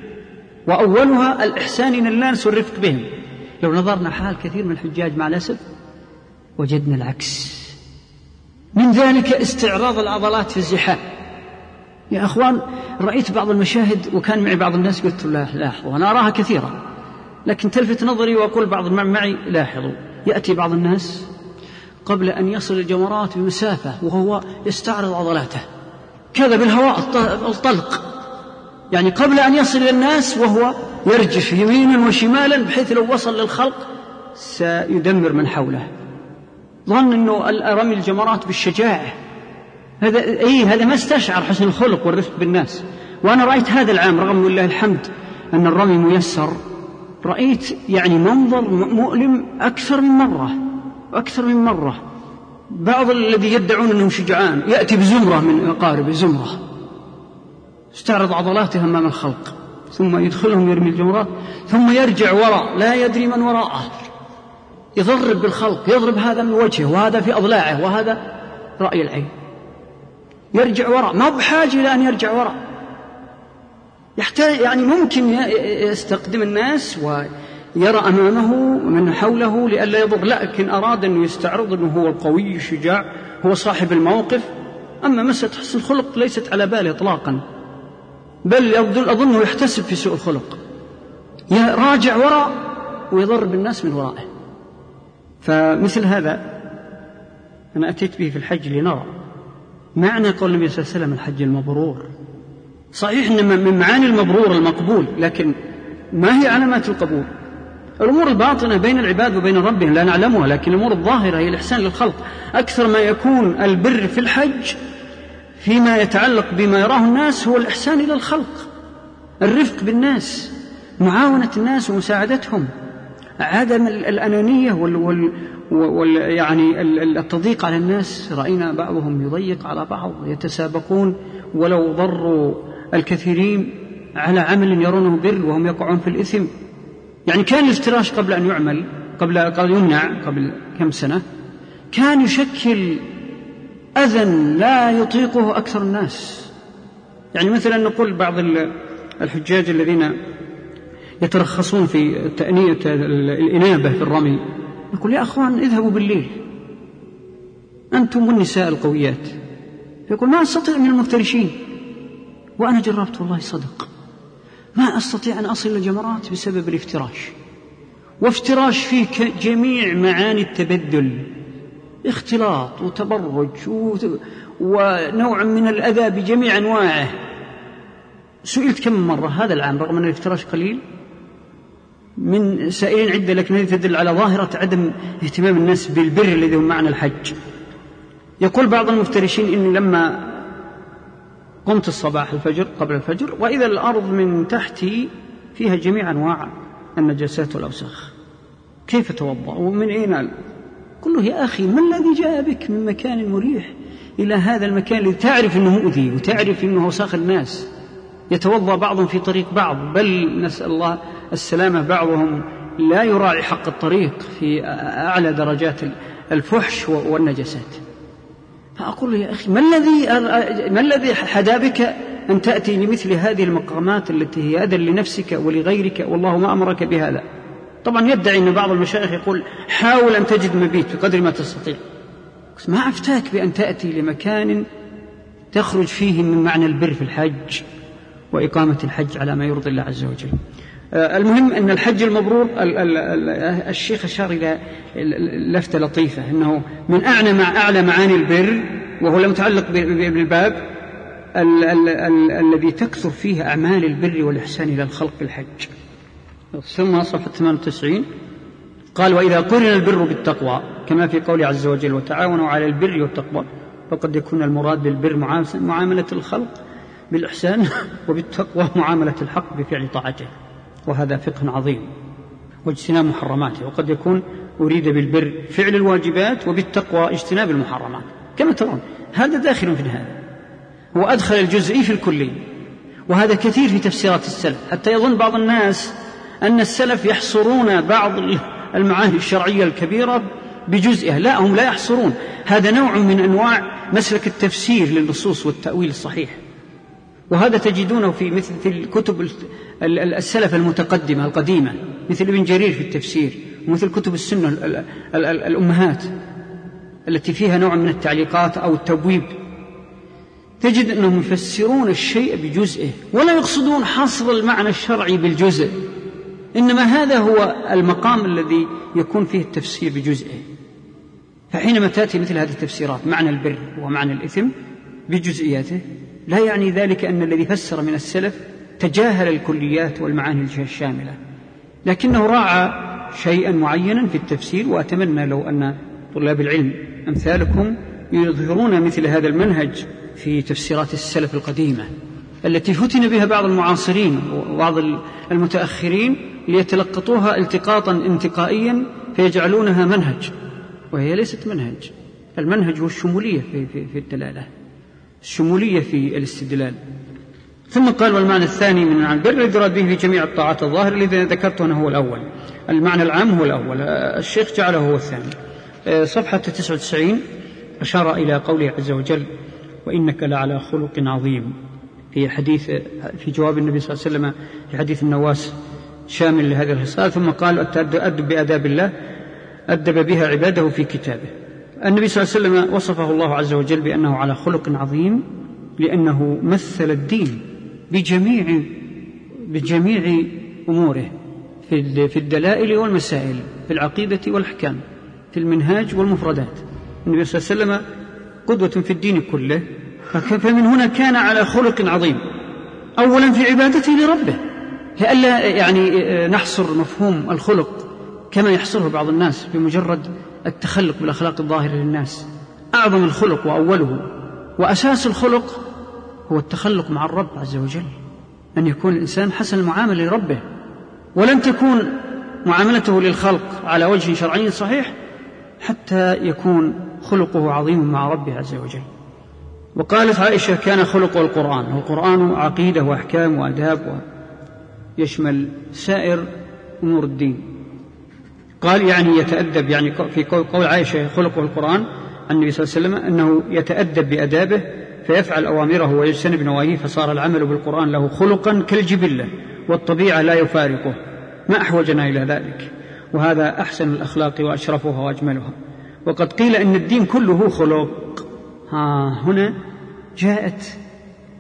وأولها الإحسان إلى الناس والرفق بهم. لو نظرنا حال كثير من الحجاج مع الأسف وجدنا العكس، من ذلك استعراض العضلات في الزحام. يا أخوان، رأيت بعض المشاهد وكان معي بعض الناس، قلت لاحظوا، أنا أراها كثيرا لكن تلفت نظري، وأقول بعض معي لاحظوا، يأتي بعض الناس قبل أن يصل الجمرات بمسافة وهو يستعرض عضلاته كذا بالهواء الطلق، يعني قبل أن يصل إلى الناس وهو يرجف يمينا وشمالا بحيث لو وصل للخلق سيدمر من حوله. ظن أنه رمي الجمرات بالشجاعة، هذا ما استشعر حسن الخلق والرفق بالناس. وأنا رأيت هذا العام رغم والله الحمد أن الرمي ميسر، رأيت يعني منظر مؤلم أكثر من مرة. بعض الذي يدعون أنهم شجعان يأتي بزمرة من أقارب زمرة استعرض عضلاته أمام الخلق، ثم يدخلهم يرمي الجمرات، ثم يرجع وراء لا يدري من وراءه، يضرب بالخلق، يضرب هذا من وجهه وهذا في أضلاعه وهذا رأي العين، يرجع وراء، ما بحاجة إلى أن يرجع وراء. يحتاج يعني ممكن يستقدم الناس ويرى أمامه من حوله لئلا يضر، لكن أراد أن يستعرض أنه هو القوي الشجاع، هو صاحب الموقف. أما مسألة حسن الخلق ليست على باله إطلاقا، بل أظنه يحتسب في سوء الخلق، يراجع وراء ويضرب الناس من ورائه. فمثل هذا أنا أتيت به في الحج لنرى معنى قول النبي صلى الله عليه وسلم: الحج المبرور. صحيح أن من معاني المبرور المقبول، لكن ما هي علامات القبول؟ الأمور الباطنة بين العباد وبين ربهم لا نعلمها، لكن الأمور الظاهرة هي الإحسان للخلق. أكثر ما يكون البر في الحج فيما يتعلق بما يراه الناس هو الإحسان إلى الخلق، الرفق بالناس، معاونة الناس ومساعدتهم، عدم الأنانية يعني التضييق على الناس. رأينا بعضهم يضيق على بعض، يتسابقون ولو ضروا الكثيرين على عمل يرونه بر وهم يقعون في الإثم. يعني كان الافتراش قبل أن يعمل قبل يمنع قبل كم سنة كان يشكل أذى لا يطيقه أكثر الناس. يعني مثلا نقول بعض الحجاج الذين يترخصون في تأنية الإنابة في الرمي، نقول: يا أخوان اذهبوا بالليل أنتم والنساء القويات. يقول: ما أستطيع من المفترشين. وأنا جربت والله صدق، ما أستطيع أن أصل الجمرات بسبب الافتراش، وافتراش فيه جميع معاني التبذل، اختلاط وتبرج ونوع من الأذى بجميع أنواعه. سئلت كم مرة هذا العام رغم أن الافتراش قليل من سائلين عدة، لكن هذه تدل على ظاهرة عدم اهتمام الناس بالبر الذي هو معنى الحج. يقول بعض المفترشين إني لما قمت الصباح الفجر قبل الفجر وإذا الأرض من تحتي فيها جميع أنواع النجاسات والأوساخ، كيف توضأ ومن أين؟ قل له يا أخي ما الذي جاء بك من مكان مريح إلى هذا المكان الذي تعرف أنه مؤذي وتعرف أنه وساخ الناس؟ يتوضأ بعضهم في طريق بعض، بل نسأل الله السلامة، بعضهم لا يراعي حق الطريق في أعلى درجات الفحش والنجاسات. فأقول له يا أخي ما الذي حدا بك أن تأتي لمثل هذه المقامات التي هي أذى لنفسك ولغيرك والله ما أمرك بهذا؟ طبعا يدعي أن بعض المشايخ يقول حاول أن تجد مبيت بقدر ما تستطيع، ما أفتاك بأن تأتي لمكان تخرج فيه من معنى البر في الحج وإقامة الحج على ما يرضي الله عز وجل. المهم أن الحج المبرور، الشيخ أشار إلى لفتة لطيفة أنه من أعلى معاني البر، وهو لا متعلق بالباب الذي تكثر فيه أعمال البر والإحسان إلى الخلق بالحج. ثم صفحة 98 قال وإذا قرن البر بالتقوى كما في قوله عز وجل وتعاونوا على البر والتقوى، فقد يكون المراد بالبر معاملة الخلق بالإحسان، وبالتقوى معاملة الحق بفعل طاعته، وهذا فقه عظيم، واجتناب محرماته. وقد يكون أريد بالبر فعل الواجبات وبالتقوى اجتناب المحرمات، كما ترون هذا داخل في هذا، وأدخل الجزئي في الكلي، وهذا كثير في تفسيرات السلف، حتى يظن بعض الناس أن السلف يحصرون بعض المعاني الشرعية الكبيرة بجزئها. لا، هم لا يحصرون، هذا نوع من أنواع مسلك التفسير للنصوص والتأويل الصحيح، وهذا تجدونه في مثل كتب السلف المتقدمة القديمة مثل ابن جرير في التفسير، ومثل كتب السنة الأمهات التي فيها نوع من التعليقات أو التبويب، تجد أنهم يفسرون الشيء بجزئه ولا يقصدون حصر المعنى الشرعي بالجزء، إنما هذا هو المقام الذي يكون فيه التفسير بجزئه. فحينما تأتي مثل هذه التفسيرات معنى البر ومعنى الإثم بجزئياته، لا يعني ذلك أن الذي فسر من السلف تجاهل الكليات والمعاني الشاملة، لكنه راعى شيئا معينا في التفسير. وأتمنى لو أن طلاب العلم أمثالكم يظهرون مثل هذا المنهج في تفسيرات السلف القديمة التي فتن بها بعض المعاصرين وبعض المتأخرين ليتلقطوها التقاطا انتقائيا فيجعلونها منهج، وهي ليست منهج. المنهج هو الشمولية في الدلالة، الشمولية في الاستدلال. ثم قال والمعنى الثاني من البر الذي به في جميع الطاعات الظاهرة الذي ذكرته أنه هو الأول، المعنى العام هو الأول، الشيخ جعله هو الثاني. صفحة 99 أشار إلى قوله عز وجل وإنك لعلى خلق عظيم، في حديث في جواب النبي صلى الله عليه وسلم في حديث النواس شامل لهذه الخصال. ثم قال أدب بآداب الله أدب بها عباده في كتابه. النبي صلى الله عليه وسلم وصفه الله عز وجل بأنه على خلق عظيم لأنه مثل الدين بجميع أموره في الدلائل والمسائل، في العقيدة والأحكام، في المنهاج والمفردات. النبي صلى الله عليه وسلم قدوة في الدين كله، فمن هنا كان على خلق عظيم، أولا في عبادته لربه، لئلا يعني نحصر مفهوم الخلق كما يحصره بعض الناس بمجرد التخلق بالأخلاق الظاهرة للناس. أعظم الخلق وأوله وأساس الخلق هو التخلق مع الرب عز وجل، أن يكون الإنسان حسن المعاملة لربه، ولن تكون معاملته للخلق على وجه شرعي صحيح حتى يكون خلقه عظيم مع ربه عز وجل. وقالت عائشة كان خلقه القرآن، والقرآن عقيدة وأحكام وأداب ويشمل سائر أمور الدين. قال يعني يتأدب، يعني في قول عائشة خلقه القرآن عن النبي صلى الله عليه وسلم أنه يتأدب بأدابه فيفعل أوامره ويجتنب نواهيه، فصار العمل بالقرآن له خلقا كالجبلة والطبيعة لا يفارقه، ما أحوجنا إلى ذلك، وهذا أحسن الأخلاق وأشرفها وأجملها. وقد قيل إن الدين كله خلق. هنا جاءت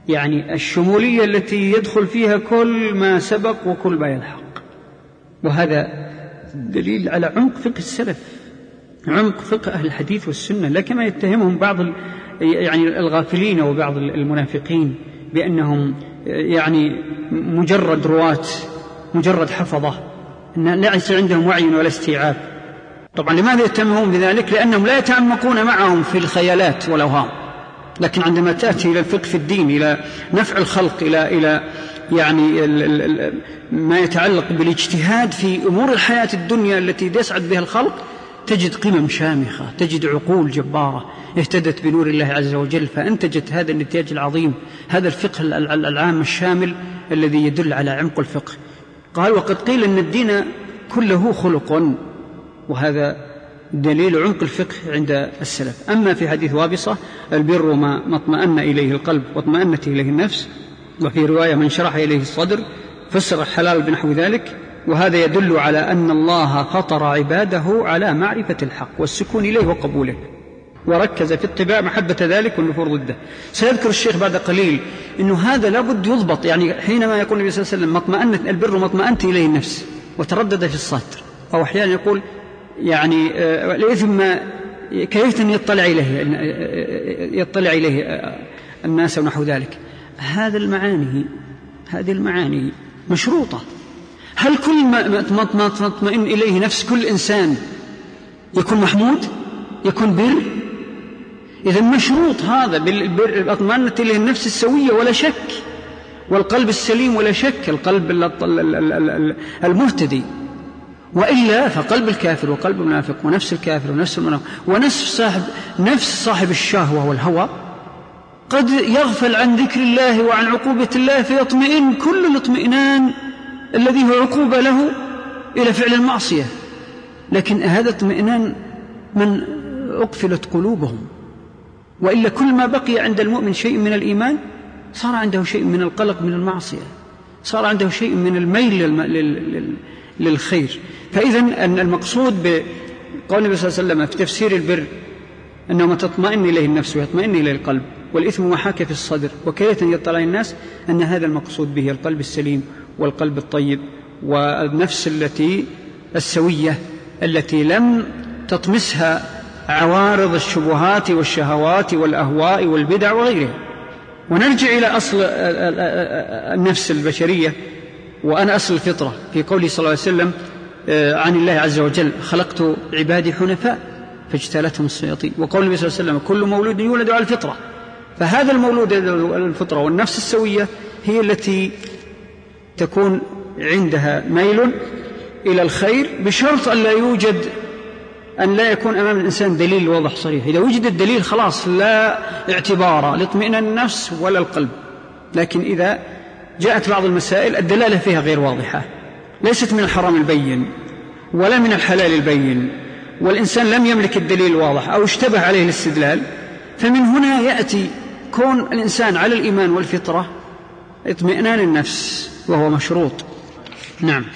يعني الشمولية التي يدخل فيها كل ما سبق وكل ما يلحق. وهذا دليل على عمق فقه السلف، عمق فقه أهل الحديث والسنة، لا كما يتهمهم بعض يعني الغافلين وبعض المنافقين بأنهم يعني مجرد رواة، مجرد حفظة، ليس عندهم وعي ولا استيعاب. طبعا لماذا يتهمون بذلك؟ لأنهم لا يتعمقون معهم في الخيالات والأوهام. لكن عندما تأتي إلى الفقه في الدين، إلى نفع الخلق، إلى يعني ما يتعلق بالاجتهاد في أمور الحياة الدنيا التي يسعد بها الخلق، تجد قمم شامخة، تجد عقول جبارة اهتدت بنور الله عز وجل فأنتجت هذا النتاج العظيم، هذا الفقه العام الشامل الذي يدل على عمق الفقه. قال: وقد قيل أن الدين كله خلق، وهذا دليل عمق الفقه عند السلف. أما في حديث وابصة: البر ما اطمأن إليه القلب واطمأنت إليه النفس، وفي رواية: من شرح إليه الصدر، فسر الحلال بنحو ذلك. وهذا يدل على أن الله فطر عباده على معرفة الحق والسكون إليه وقبوله، وركز في اتباع محبة ذلك والنفور ضده. سيذكر الشيخ بعد قليل أنه هذا لابد يضبط، يعني حينما يقول النبي صلى الله عليه وسلم: مطمئنة البر ما اطمأنت إليه النفس، وتردد في الصدر، أو أحيانا يقول يعني الإثم كيف يطلع إليه الناس ونحو ذلك. هذه المعاني مشروطة. هل كل ما تطمئن إليه نفس كل إنسان يكون محمود، يكون بر؟ إذا مشروط هذا بالبر، اطمأنت إليه النفس السوية ولا شك، والقلب السليم ولا شك، القلب المهتدي. وإلا فقلب الكافر وقلب المنافق ونفس الكافر ونفس المنافق ونفس صاحب الشهوة والهوى قد يغفل عن ذكر الله وعن عقوبة الله، فيطمئن كل الاطمئنان الذي هو عقوبة له إلى فعل المعصية. لكن هذا اطمئنان من أقفلت قلوبهم. وإلا كل ما بقي عند المؤمن شيء من الإيمان صار عنده شيء من القلق من المعصية، صار عنده شيء من الميل للخير. فإذا المقصود بقول النبي صلى الله عليه وسلم في تفسير البر أنه ما تطمئن إليه النفس ويطمئن إليه القلب، والإثم ما حاك في الصدر وكيف يطلع الناس، أن هذا المقصود به القلب السليم والقلب الطيب والنفس السوية التي لم تطمسها عوارض الشبهات والشهوات والأهواء والبدع وغيرها. ونرجع إلى أصل النفس البشرية، وأنا أصل الفطرة، في قوله صلى الله عليه وسلم عن الله عز وجل: خلقت عبادي حنفاء فاجتالتهم الشياطين. وقول النبي صلى الله عليه وسلم: كل مولود يولد على الفطرة. فهذا المولود على الفطرة والنفس السوية هي التي تكون عندها ميل إلى الخير، بشرط أن لا يكون أمام الإنسان دليل واضح صريح. إذا وجد الدليل خلاص لا اعتبار لاطمئنان النفس ولا القلب. لكن إذا جاءت بعض المسائل الدلالة فيها غير واضحة، ليست من الحرام البين ولا من الحلال البين، والإنسان لم يملك الدليل الواضح أو اشتبه عليه الاستدلال، فمن هنا يأتي كون الإنسان على الإيمان والفطرة اطمئنان النفس، وهو مشروط. نعم.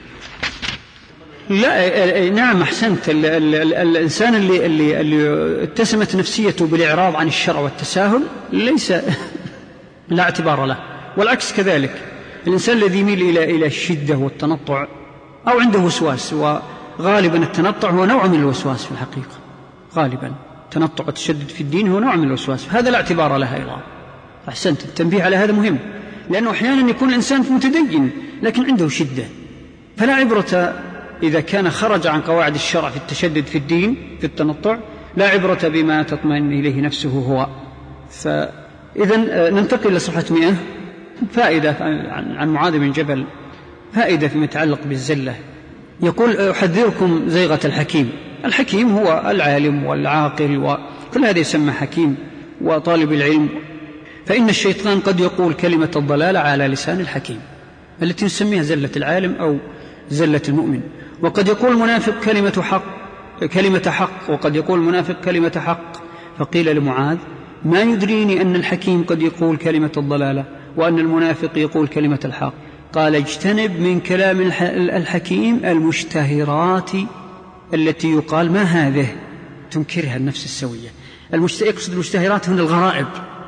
لا نعم أحسنت. الإنسان اللي اتسمت نفسيته بالإعراض عن الشرع والتساهل ليس لا اعتبار له، والعكس كذلك. الإنسان الذي يميل إلى الشدة والتنطع أو عنده وسواس، وغالبا التنطع هو نوع من الوسواس في الحقيقة، غالبا تنطع التشدد في الدين هو نوع من الوسواس، هذا لا اعتبار له أيضا. أحسنت، التنبيه على هذا مهم، لأنه أحيانا يكون الإنسان متدين لكن عنده شدة، فلا عبرة إذا كان خرج عن قواعد الشرع في التشدد في الدين في التنطع، لا عبرة بما تطمئن إليه نفسه هو. فإذا ننتقل إلى صفحة 100. فائدة عن معاذ بن جبل، فائدة فيما يتعلق بالزلة. يقول: أحذركم زيغة الحكيم. الحكيم هو العالم والعاقل، وكل هذا يسمى حكيم، وطالب العلم. فإن الشيطان قد يقول كلمة الضلال على لسان الحكيم التي نسميها زلة العالم أو زلة المؤمن، وقد يقول المنافق كلمة حق، وقد يقول المنافق كلمة حق. فقيل لمعاذ: ما يدريني أن الحكيم قد يقول كلمة الضلالة وأن المنافق يقول كلمة الحق؟ قال: اجتنب من كلام الحكيم المشتهرات التي يقال ما هذه، تنكرها النفس السوية. يقصد المشتهرات هنا الغرائب،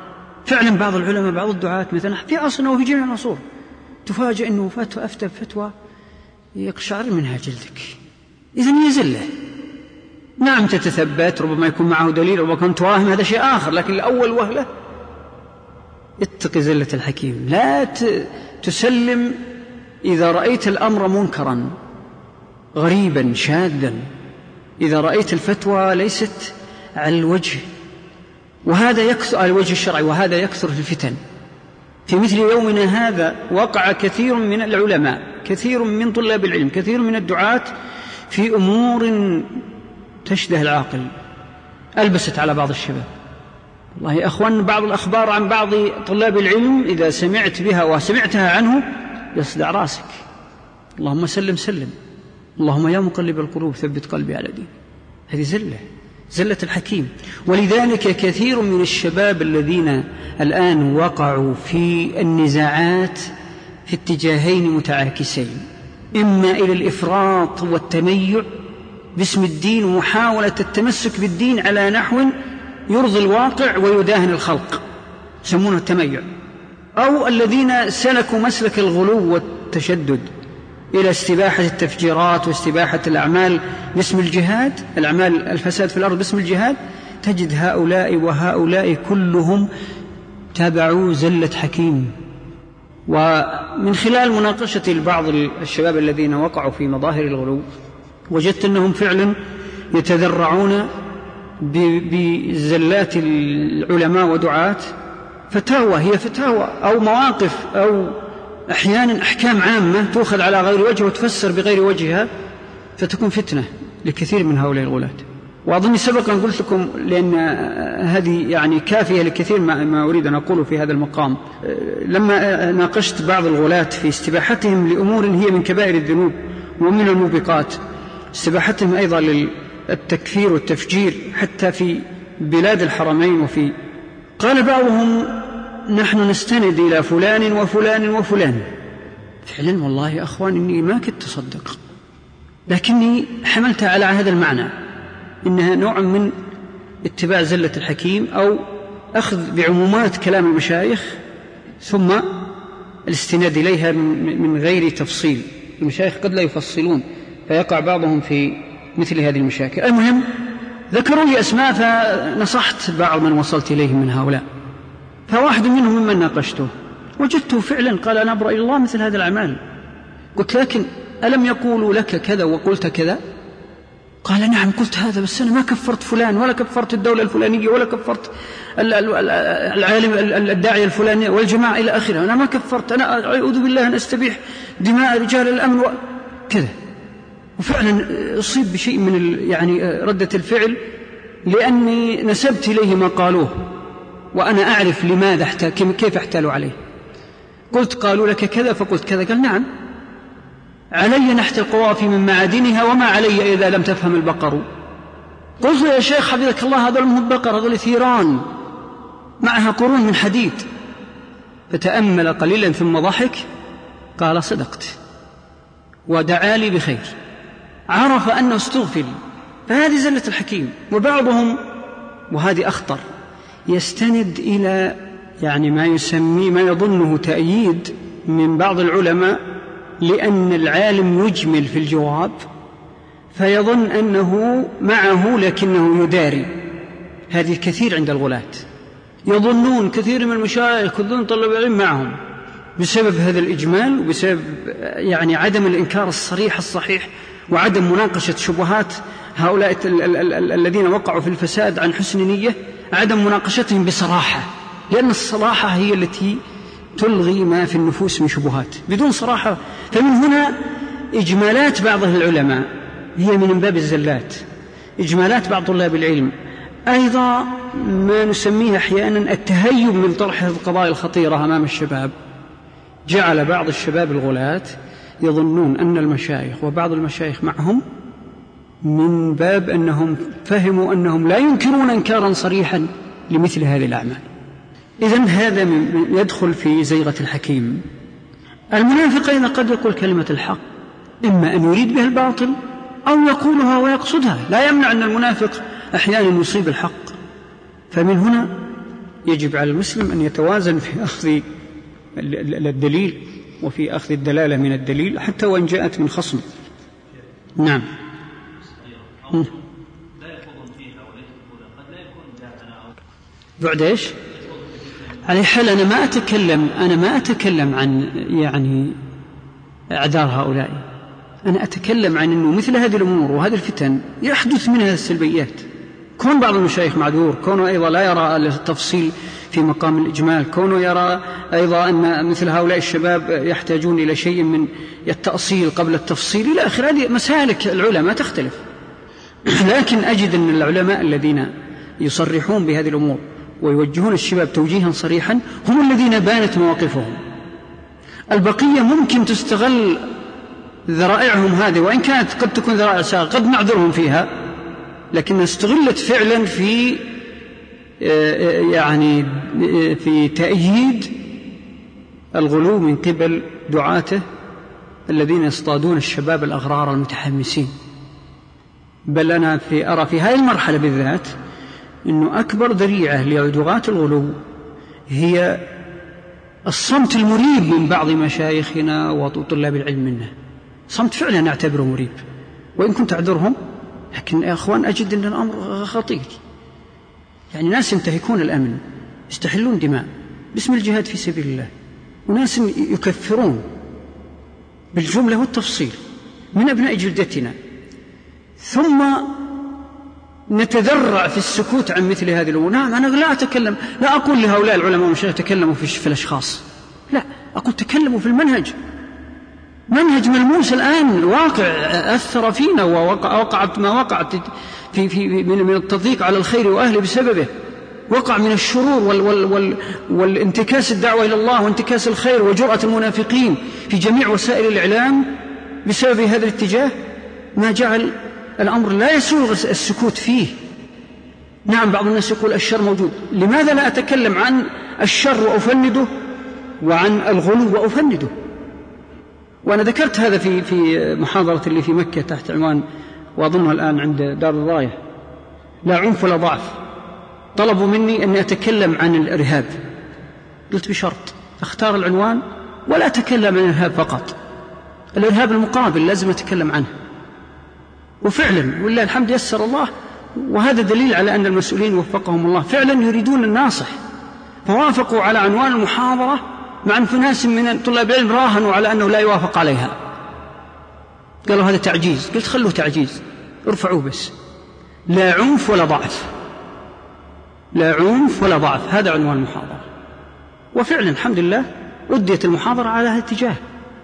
فعلا بعض العلماء بعض الدعاة مثلا في عصرنا وفي جميع العصور تفاجئ أنه أفتى فتوى يقشعر منها جلدك. إذن هي زلة. نعم تتثبت، ربما يكون معه دليل، ربما كنت واهم، هذا شيء آخر، لكن الأول وهلة اتق زلة الحكيم. لا تسلم إذا رأيت الأمر منكرا غريبا شاذا، إذا رأيت الفتوى ليست على الوجه، وهذا يكثر على الوجه الشرعي، وهذا يكثر في الفتن. في مثل يومنا هذا وقع كثير من العلماء، كثير من طلاب العلم، كثير من الدعاة في أمور تشده العاقل ألبست على بعض الشباب. والله يا أخوان بعض الأخبار عن بعض طلاب العلم إذا سمعت بها وسمعتها عنه يصدع راسك. اللهم سلم سلم، اللهم يا مقلب القلوب ثبت قلبي على دين. هذه زلة الحكيم. ولذلك كثير من الشباب الذين الآن وقعوا في النزاعات في اتجاهين متعاكسين، إما إلى الإفراط والتميع باسم الدين ومحاولة التمسك بالدين على نحو يرضي الواقع ويداهن الخلق، يسمونه التميع، أو الذين سلكوا مسلك الغلو والتشدد إلى استباحة التفجيرات واستباحة الأعمال باسم الجهاد، الأعمال الفساد في الأرض باسم الجهاد. تجد هؤلاء وهؤلاء كلهم تابعوا زلة حكيم. ومن خلال مناقشة بعض الشباب الذين وقعوا في مظاهر الغلو وجدت أنهم فعلا يتذرعون بزلات العلماء ودعاة، فتاوى هي فتاوى أو مواقف أو أحيانا أحكام عامة تأخذ على غير وجه وتفسر بغير وجهها، فتكون فتنة لكثير من هؤلاء الغلاة. وأظن سبقا قلت لكم، لأن هذه يعني كافية لكثير ما أريد أن أقوله في هذا المقام، لما ناقشت بعض الغلاة في استباحتهم لأمور هي من كبائر الذنوب ومن الموبقات، استباحتهم أيضا للتكفير والتفجير حتى في بلاد الحرمين. قال بعضهم نحن نستند إلى فلان وفلان وفلان. فعلا والله يا أخوان إني ما كنت أصدق، لكني حملتها على هذا المعنى، إنها نوع من اتباع زلة الحكيم أو أخذ بعمومات كلام المشايخ ثم الاستناد إليها من غير تفصيل. المشايخ قد لا يفصلون فيقع بعضهم في مثل هذه المشاكل. المهم ذكروا لي أسماء فنصحت بعض من وصلت إليهم من هؤلاء، فواحد منهم ممن ناقشته وجدته فعلا قال أنا أبرأ إلى الله مثل هذا الأعمال. قلت لكن ألم يقولوا لك كذا وقلت كذا؟ قال نعم قلت هذا، بس أنا ما كفرت فلان ولا كفرت الدولة الفلانية ولا كفرت العالم الداعية الفلانية والجماعة إلى آخره، أنا ما كفرت، أنا أعوذ بالله أن أستبيح دماء رجال الأمن كذا. وفعلا أصيب بشيء من يعني ردة الفعل، لأني نسبت إليه ما قالوه وأنا أعرف لماذا كيف احتالوا عليه. قلت قالوا لك كذا فقلت كذا، قال نعم علي نحت القوافي من معادنها وما علي إذا لم تفهم البقر. قلت يا شيخ حفظك الله هذول مو البقر، هذول ثيران معها قرون من حديد. فتأمل قليلا ثم ضحك قال صدقت ودعا لي بخير، عرف أنه استغفل. فهذه زلة الحكيم. وبعضهم وهذه أخطر يستند إلى يعني ما يظنه تأييد من بعض العلماء، لأن العالم يجمل في الجواب فيظن أنه معه لكنه يداري. هذه كثير عند الغلاة، يظنون كثير من المشايخ كلهم طلب العلم معهم بسبب هذا الإجمال وبسبب يعني عدم الإنكار الصريح الصحيح وعدم مناقشة شبهات هؤلاء الذين وقعوا في الفساد عن حسن نية، عدم مناقشتهم بصراحة، لأن الصراحة هي التي تلغي ما في النفوس من شبهات بدون صراحة. فمن هنا إجمالات بعض العلماء هي من باب الزلات، إجمالات بعض طلاب العلم. أيضا ما نسميه أحيانا التهيب من طرح القضايا الخطيرة أمام الشباب، جعل بعض الشباب الغلاة يظنون أن المشايخ وبعض المشايخ معهم من باب أنهم فهموا أنهم لا ينكرون إنكارا صريحا لمثل هذه الأعمال. إذن هذا يدخل في زيغة الحكيم. المنافق أيضا قد يقول كلمة الحق، إما أن يريد بها الباطل أو يقولها ويقصدها، لا يمنع أن المنافق أحيانا يصيب الحق. فمن هنا يجب على المسلم أن يتوازن في أخذ الدليل وفي أخذ الدلالة من الدليل حتى وإن جاءت من خصم. نعم. بعد إيش؟ على حال أنا ما أتكلم عن يعني أعذار هؤلاء، أنا أتكلم عن أنه مثل هذه الأمور وهذه الفتن يحدث منها السلبيات. كون بعض المشايخ معذور، كونه أيضا لا يرى التفصيل في مقام الإجمال، كونه يرى أيضا أن مثل هؤلاء الشباب يحتاجون إلى شيء من التأصيل قبل التفصيل إلى آخر. هذه مسالك العلماء تختلف، لكن أجد أن العلماء الذين يصرحون بهذه الأمور ويوجهون الشباب توجيها صريحا هم الذين بانت مواقفهم. البقية ممكن تستغل ذرائعهم هذه، وإن كانت قد تكون ذرائع ساغة قد نعذرهم فيها، لكنها استغلت فعلا في يعني في تأييد الغلو من قبل دعاته الذين يصطادون الشباب الأغرار المتحمسين. بل أنا أرى في هذه المرحلة بالذات أنه أكبر ذريعة لدعاة الغلو هي الصمت المريب من بعض مشايخنا وطلاب العلم منه. صمت فعلا نعتبره مريب، وإن كنت أعذرهم، لكن يا أخوان أجد أن الأمر خطير. يعني ناس ينتهكون الأمن، يستحلون دماء باسم الجهاد في سبيل الله، وناس يكفرون بالجملة والتفصيل من أبناء جلدتنا، ثم نتذرع في السكوت عن مثل هذه الأمور. نعم، أنا لا أتكلم، لا أقول لهؤلاء العلماء والمشايخ تكلموا في الأشخاص، لا، أقول تكلموا في المنهج. منهج ملموس الآن، واقع أثر فينا ووقعت ما وقعت في من التضييق على الخير وأهله بسببه، وقع من الشرور والانتكاس الدعوة إلى الله وانتكاس الخير وجرأة المنافقين في جميع وسائل الإعلام بسبب هذا الاتجاه، ما جعل الأمر لا يسوغ السكوت فيه. نعم، بعض الناس يقول الشر موجود، لماذا لا أتكلم عن الشر وأفنده وعن الغلو وأفنده؟ وأنا ذكرت هذا في محاضرة اللي في مكة تحت عنوان، وأظنها الآن عند دار الراية، لا عنف ولا ضعف. طلبوا مني أن أتكلم عن الإرهاب، قلت بشرط أختار العنوان ولا أتكلم عن الإرهاب فقط، الإرهاب المقابل لازم أتكلم عنه. وفعلا والله الحمد يسر الله، وهذا دليل على أن المسؤولين وفقهم الله فعلا يريدون الناصح، فوافقوا على عنوان المحاضرة مع أن ناس من طلاب العلم راهنوا على أنه لا يوافق عليها، قالوا هذا تعجيز. قلت خلوه تعجيز، ارفعوه بس، لا عنف ولا ضعف، لا عنف ولا ضعف، هذا عنوان المحاضرة. وفعلا الحمد لله أديت المحاضرة على هذا الاتجاه،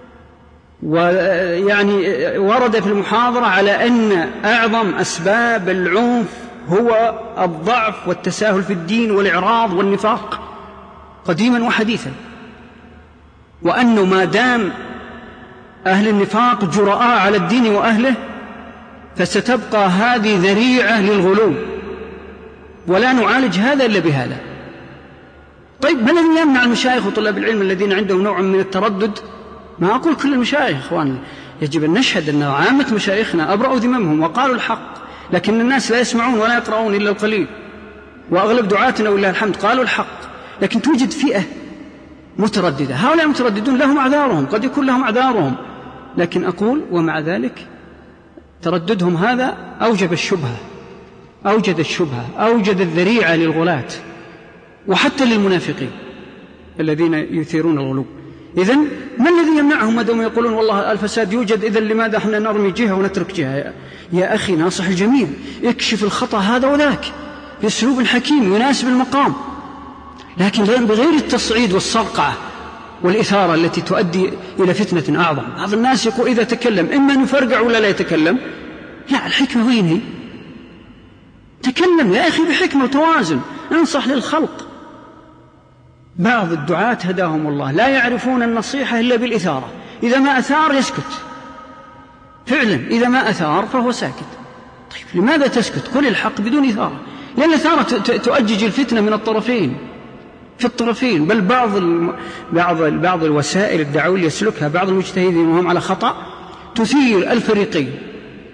ويعني ورد في المحاضرة على أن أعظم أسباب العنف هو الضعف والتساهل في الدين والإعراض والنفاق قديما وحديثا، وأنه ما دام أهل النفاق جرآء على الدين وأهله فستبقى هذه ذريعة للغلو، ولا نعالج هذا إلا بهذا. طيب ما الذي يمنع المشايخ وطلاب العلم الذين عندهم نوع من التردد؟ ما أقول كل المشايخ إخواني، يجب أن نشهد أن عامة مشايخنا أبرأوا ذممهم وقالوا الحق، لكن الناس لا يسمعون ولا يقرؤون إلا القليل، وأغلب دعاتنا والله الحمد قالوا الحق، لكن توجد فئة مترددة. هؤلاء مترددون لهم أعذارهم، قد يكون لهم أعذارهم، لكن أقول ومع ذلك ترددهم هذا أوجد الشبهة، أوجد الذريعة للغلاة وحتى للمنافقين الذين يثيرون الغلو. إذن ما الذي يمنعهم ما دام يقولون والله الفساد يوجد، إذن لماذا احنا نرمي جهة ونترك جهة؟ يا أخي ناصح الجميع، اكشف الخطأ هذا وذاك بأسلوب حكيم يناسب المقام، لكن بغير التصعيد والصرقعة والإثارة التي تؤدي إلى فتنة أعظم. بعض الناس يقول إذا تكلم إما أن يفرقع ولا لا يتكلم. لا، الحكمة وين هي؟ تكلم يا أخي بحكمة وتوازن، انصح للخلق. بعض الدعاة هداهم الله لا يعرفون النصيحة إلا بالإثارة، إذا ما أثار يسكت، فعلا إذا ما أثار فهو ساكت. طيب لماذا تسكت؟ قل الحق بدون إثارة، لأن الإثارة تؤجج الفتنة من الطرفين، في الطرفين. بل بعض الوسائل الدعوية يسلكها بعض المجتهدين وهم على خطأ تثير الفريقين.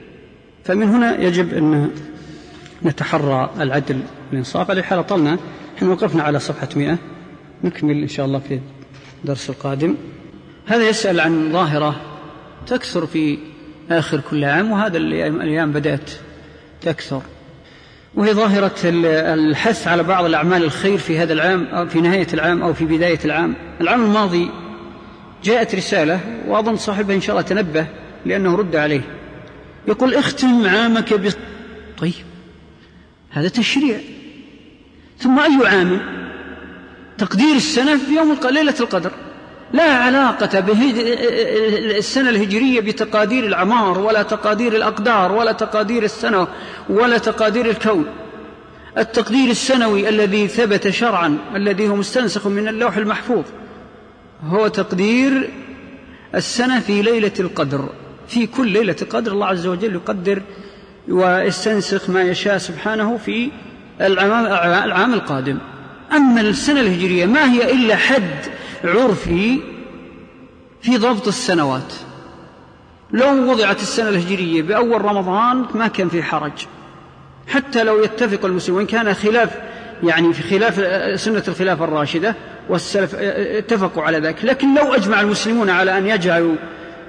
فمن هنا يجب أن نتحرى العدل والإنصاف. على حال طلنا احنا وقفنا على صفحة 100، نكمل إن شاء الله في الدرس القادم. هذا يسأل عن ظاهرة تكثر في آخر كل عام، وهذا الأيام بدأت تكثر، وهي ظاهرة الحث على بعض الأعمال الخير في هذا العام أو في نهاية العام أو في بداية العام. العام الماضي جاءت رسالة، وأظن صاحبها إن شاء الله تنبه لأنه رد عليه، يقول اختم عامك طيب هذا تشريع، ثم أي عام؟ تقدير السنة في يوم ليلة القدر، لا علاقة بالسنة الهجرية بتقادير الأعمار ولا تقادير الأقدار ولا تقادير السنة ولا تقادير الكون. التقدير السنوي الذي ثبت شرعا الذي هو مستنسخ من اللوح المحفوظ هو تقدير السنة في ليلة القدر. في كل ليلة قدر الله عز وجل يقدر ويستنسخ ما يشاء سبحانه في العام القادم. أما السنة الهجرية ما هي إلا حد عرفي في ضبط السنوات. لو وضعت السنة الهجرية بأول رمضان ما كان في حرج، حتى لو يتفق المسلمين، كان خلاف يعني في خلاف سنة الخلافة الراشدة والسلف اتفقوا على ذلك، لكن لو أجمع المسلمون على أن يجعلوا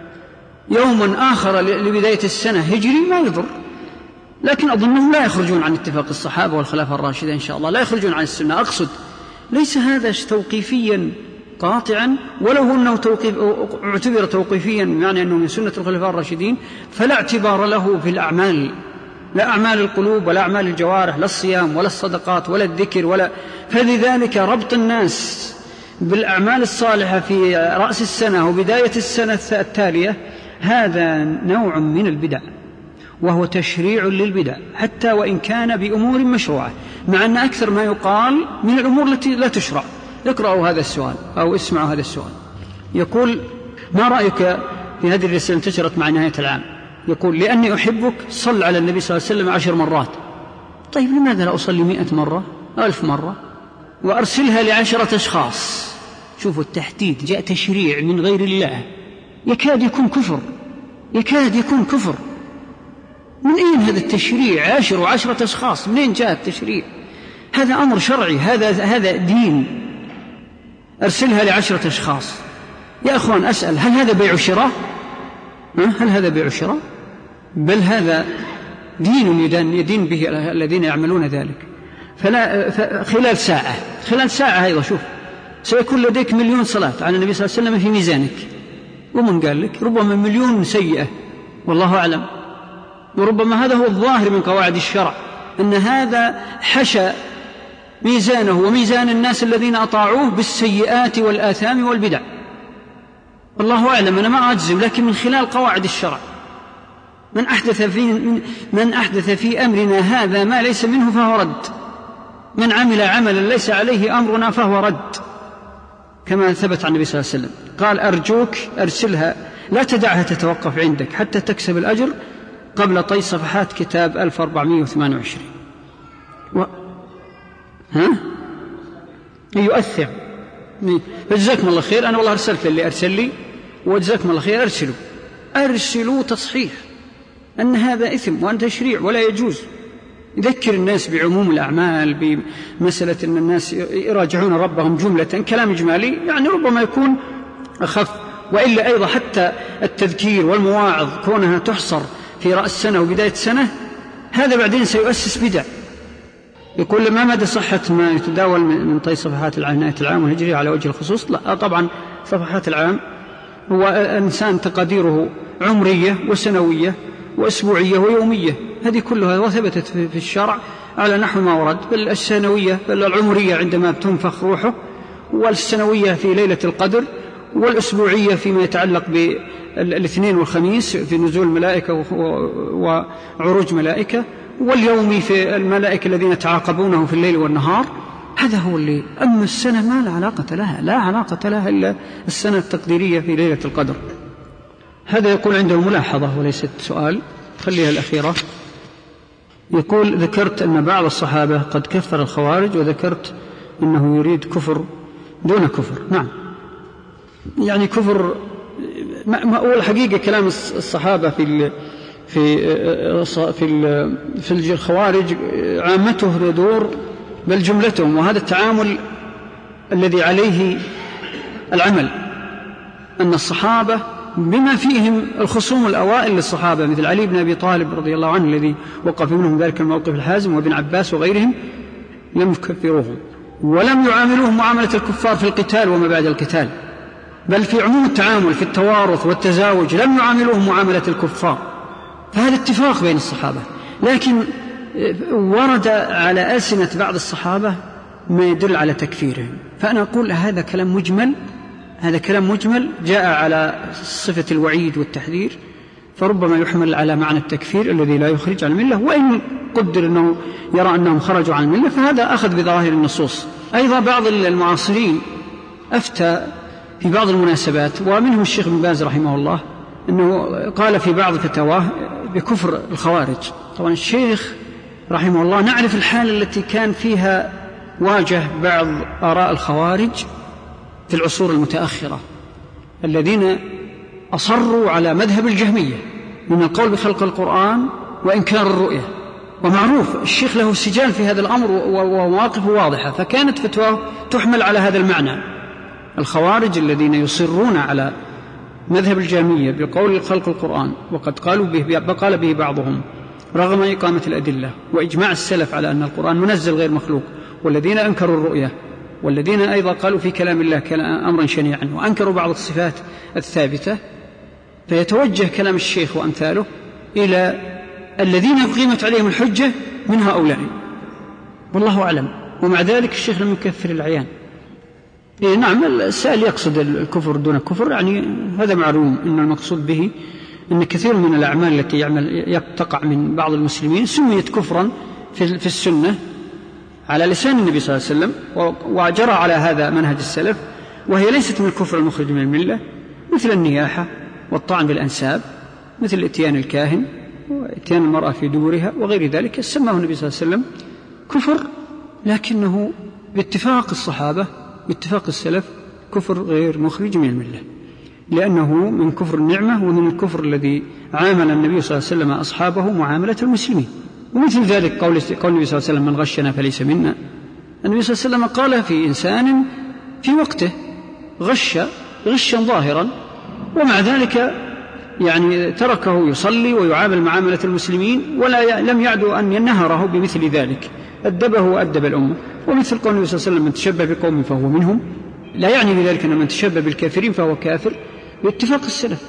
يوما آخر لبداية السنة هجري ما يضر، لكن أظنهم لا يخرجون عن اتفاق الصحابة والخلافة الراشدة إن شاء الله، لا يخرجون عن السنة. أقصد ليس هذا توقيفيا قاطعا، ولو أنه اعتبر توقيفيا يعني أنه من سنة الخلفاء الراشدين فلا اعتبار له في الأعمال، لا أعمال القلوب ولا أعمال الجوارح، لا الصيام ولا الصدقات ولا الذكر فلذلك ربط الناس بالأعمال الصالحة في رأس السنة وبداية السنة التالية هذا نوع من البدع، وهو تشريع للبدع حتى وإن كان بأمور مشروعة، مع أن أكثر ما يقال من الأمور التي لا تشرع. اقرأوا هذا السؤال أو اسمعوا هذا السؤال. يقول ما رأيك في هذه الرسالة انتشرت مع نهاية العام؟ يقول لأني أحبك صل على النبي صلى الله عليه وسلم 10 مرات. طيب لماذا لا أصلي 100 مرة 1000 مرة وأرسلها ل10 أشخاص؟ شوفوا التحديد، جاء تشريع من غير الله، يكاد يكون كفر، يكاد يكون كفر. من أين هذا التشريع 10 أشخاص؟ منين جاء التشريع؟ هذا أمر شرعي، هذا دين. أرسلها ل10 أشخاص. يا أخوان أسأل، هل هذا بيع شراء؟ هل هذا بيع شراء؟ بل هذا دين يدين به الذين يعملون ذلك. خلال ساعة أيضا شوف سيكون لديك 1,000,000 صلاة على النبي صلى الله عليه وسلم في ميزانك. ومن قال لك؟ ربما 1,000,000 سيئة والله أعلم، وربما هذا هو الظاهر من قواعد الشرع، أن هذا حشى ميزانه وميزان الناس الذين أطاعوه بالسيئات والآثام والبدع. والله أعلم، أنا ما أجزم، لكن من خلال قواعد الشرع من أحدث في أمرنا هذا ما ليس منه فهو رد، من عمل عملا ليس عليه أمرنا فهو رد، كما ثبت عن النبي صلى الله عليه وسلم. قال أرجوك أرسلها، لا تدعها تتوقف عندك حتى تكسب الأجر قبل طي صفحات كتاب 1428. يؤثر. فجزاكم الله خير، أنا والله أرسلت اللي أرسل لي، وجزاكم الله خير. أرسلوا تصحيح أن هذا إثم وأن تشريع ولا يجوز. يذكر الناس بعموم الأعمال، بمسألة أن الناس يراجعون ربهم جملة، كلام إجمالي يعني ربما يكون أخف. وإلا أيضا حتى التذكير والمواعظ كونها تحصر في رأس السنة وبداية السنة هذا بعدين سيؤسس بدع. يقول لما مدى صحة ما يتداول من طي صفحات نهاية العام والهجري على وجه الخصوص؟ لا طبعا، صفحات العام هو إنسان تقديره عمرية وسنوية وأسبوعية ويومية، هذه كلها وثبتت في الشرع على نحو ما ورد. بل السنوية بل العمرية عندما تنفخ روحه، والسنوية في ليلة القدر، والأسبوعية فيما يتعلق بالاثنين والخميس في نزول الملائكة وعروج ملائكة، واليومي في الملائكة الذين يتعاقبونه في الليل والنهار. هذا هو اللي. أما السنة ما لا علاقة لها، لا علاقة لها إلا السنة التقديرية في ليلة القدر. هذا يقول عنده ملاحظة وليست سؤال، خليها الأخيرة. يقول ذكرت أن بعض الصحابة قد كفر الخوارج، وذكرت أنه يريد كفر دون كفر. نعم، يعني كفر هو الحقيقة كلام الصحابة في الخوارج عامته يدور بل جملتهم، وهذا التعامل الذي عليه العمل، أن الصحابة بما فيهم الخصوم الأوائل للصحابة مثل علي بن أبي طالب رضي الله عنه الذي وقف منهم ذلك الموقف الحازم، وابن عباس وغيرهم، لم يكفروهم ولم يعاملوهم معاملة الكفار في القتال وما بعد القتال، بل في عموم التعامل في التوارث والتزاوج لم يعاملوهم معاملة الكفار. فهذا اتفاق بين الصحابة، لكن ورد على ألسنة بعض الصحابة ما يدل على تكفيرهم. فأنا أقول هذا كلام مجمل، هذا كلام مجمل جاء على صفة الوعيد والتحذير، فربما يحمل على معنى التكفير الذي لا يخرج عن الملة، وإن قدر أنه يرى أنهم خرجوا عن الملة فهذا أخذ بظواهر النصوص. أيضا بعض المعاصرين أفتى في بعض المناسبات، ومنهم الشيخ بن باز رحمه الله، أنه قال في بعض فتاواه بكفر الخوارج. طبعا الشيخ رحمه الله نعرف الحالة التي كان فيها واجه بعض آراء الخوارج في العصور المتأخرة الذين أصروا على مذهب الجهمية من القول بخلق القرآن وإنكار الرؤية، ومعروف الشيخ له سجال في هذا الأمر ومواقفه واضحة، فكانت فتواه تحمل على هذا المعنى. الخوارج الذين يصرون على مذهب الجهمية بقول خلق القرآن، وقد قال به بعضهم رغم إقامة الأدلة وإجماع السلف على أن القرآن منزل غير مخلوق، والذين أنكروا الرؤية، والذين أيضا قالوا في كلام الله أمرا شنيعا وأنكروا بعض الصفات الثابتة. فيتوجه كلام الشيخ وأمثاله إلى الذين قيمت عليهم الحجة من هؤلاء، والله أعلم. ومع ذلك الشيخ لم يكفر العيان. نعم السائل يقصد الكفر دون كفر، يعني هذا معلوم أن المقصود به أن كثير من الأعمال التي تقع من بعض المسلمين سميت كفرا في السنة على لسان النبي صلى الله عليه وسلم، وجرى على هذا منهج السلف، وهي ليست من الكفر المخرج من الملة، مثل النياحة والطعن بالأنساب، مثل اتيان الكاهن واتيان المرأة في دورها وغير ذلك، سماه النبي صلى الله عليه وسلم كفر، لكنه باتفاق الصحابة باتفاق السلف كفر غير مخرج من الملة، لأنه من كفر النعمة ومن الكفر الذي عامل النبي صلى الله عليه وسلم أصحابه معاملة المسلمين. ومثل ذلك قول النبي صلى الله عليه وسلم من غشنا فليس منا. النبي صلى الله عليه وسلم قال في إنسان في وقته غشا ظاهرا، ومع ذلك يعني تركه يصلي ويعامل معاملة المسلمين، لم يعدو أن ينهره بمثل ذلك، أدبه وأدب الأمة. ومثل قول النبي صلى الله عليه وسلم من تشبه بقوم فهو منهم، لا يعني بذلك أن من تشبه بالكافرين فهو كافر باتفاق السلف.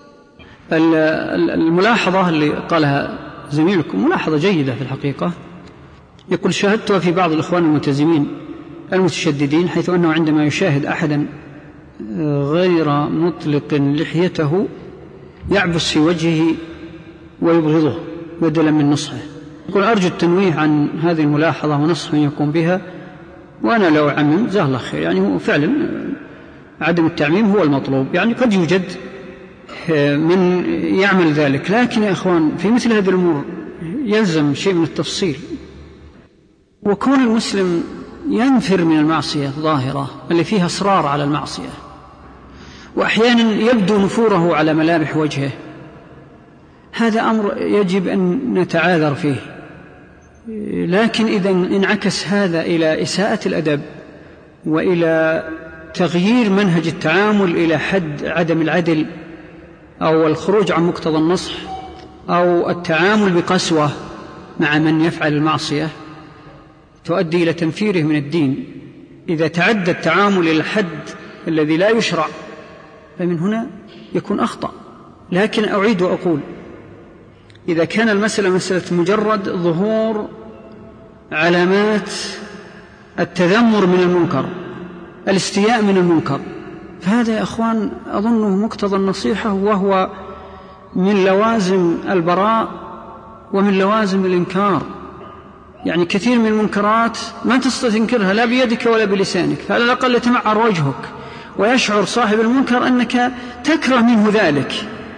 الملاحظة اللي قالها زميلكم ملاحظة جيدة في الحقيقة، يقول شاهدتها في بعض الإخوان الملتزمين المتشددين، حيث أنه عندما يشاهد أحدا غير مطلق لحيته يعبس في وجهه ويبغضه بدلا من نصحه. يقول أرجو التنويه عن هذه الملاحظة ونصح من يقوم بها، وأنا لو أعمم جزاه الله خير. يعني هو فعلا عدم التعميم هو المطلوب، يعني قد يوجد من يعمل ذلك، لكن يا إخوان في مثل هذه الأمور يلزم شيء من التفصيل. وكون المسلم ينفر من المعصية الظاهرة اللي فيها إصرار على المعصية، وأحيانا يبدو نفوره على ملامح وجهه، هذا أمر يجب أن نتعاذر فيه. لكن إذا انعكس هذا إلى إساءة الأدب وإلى تغيير منهج التعامل إلى حد عدم العدل أو الخروج عن مقتضى النصح أو التعامل بقسوة مع من يفعل المعصية، تؤدي إلى تنفيره من الدين. إذا تعدى التعامل إلى الحد الذي لا يشرع فمن هنا يكون أخطأ. لكن أعيد وأقول إذا كان المسألة مسألة مجرد ظهور علامات التذمر من المنكر، الاستياء من المنكر، فهذا يا أخوان أظنه مقتضى النصيحة، وهو من لوازم البراء ومن لوازم الإنكار. يعني كثير من المنكرات ما تستطيع تنكرها لا بيدك ولا بلسانك، فعلى الأقل يتمعر وجهك ويشعر صاحب المنكر أنك تكره منه ذلك.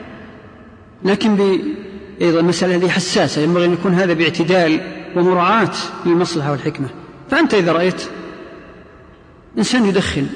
لكن أيضا المسألة هذه حساسة، ينبغي أن يكون هذا باعتدال ومراعاة للمصلحة والحكمة. فأنت إذا رأيت إنسان يدخن،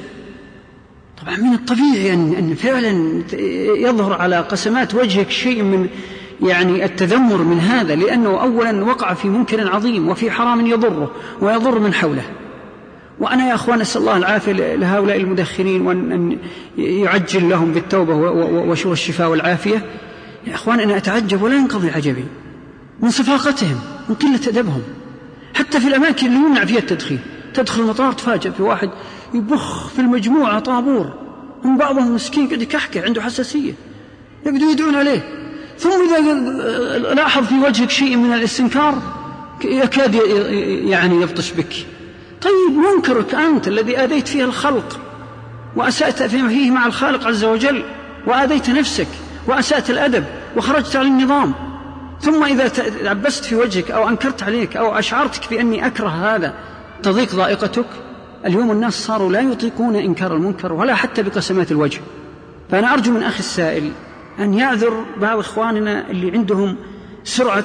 طبعا من الطبيعي أن فعلا يظهر على قسمات وجهك شيء من يعني التذمر من هذا، لأنه أولا وقع في منكر عظيم وفي حرام يضره ويضر من حوله. وأنا يا أخوان أسأل الله العافية لهؤلاء المدخنين، وأن يعجل لهم بالتوبة والشفاء والعافية. يا أخوان أنا أتعجب ولا ينقضي عجبي من صفاقتهم، من قلة أدبهم، حتى في الأماكن اللي يمنع فيها التدخين. تدخل المطار تفاجأ في واحد يبخ في المجموعة طابور، من بعضهم مسكين قد يكحكح عنده حساسية، يقدروا يدعون عليه. ثم إذا لاحظ في وجهك شيء من الاستنكار يكاد يعني يبطش بك. طيب منكرك أنت الذي آذيت فيها الخلق وأسأت فيه مع الخالق عز وجل، وآذيت نفسك وأسأت الأدب وخرجت عن النظام، ثم إذا عبست في وجهك أو أنكرت عليك أو أشعرتك بأني أكره هذا تضيق ضائقتك. اليوم الناس صاروا لا يطيقون إنكار المنكر ولا حتى بقسمات الوجه. فأنا أرجو من أخي السائل أن يعذر بعض إخواننا اللي عندهم سرعة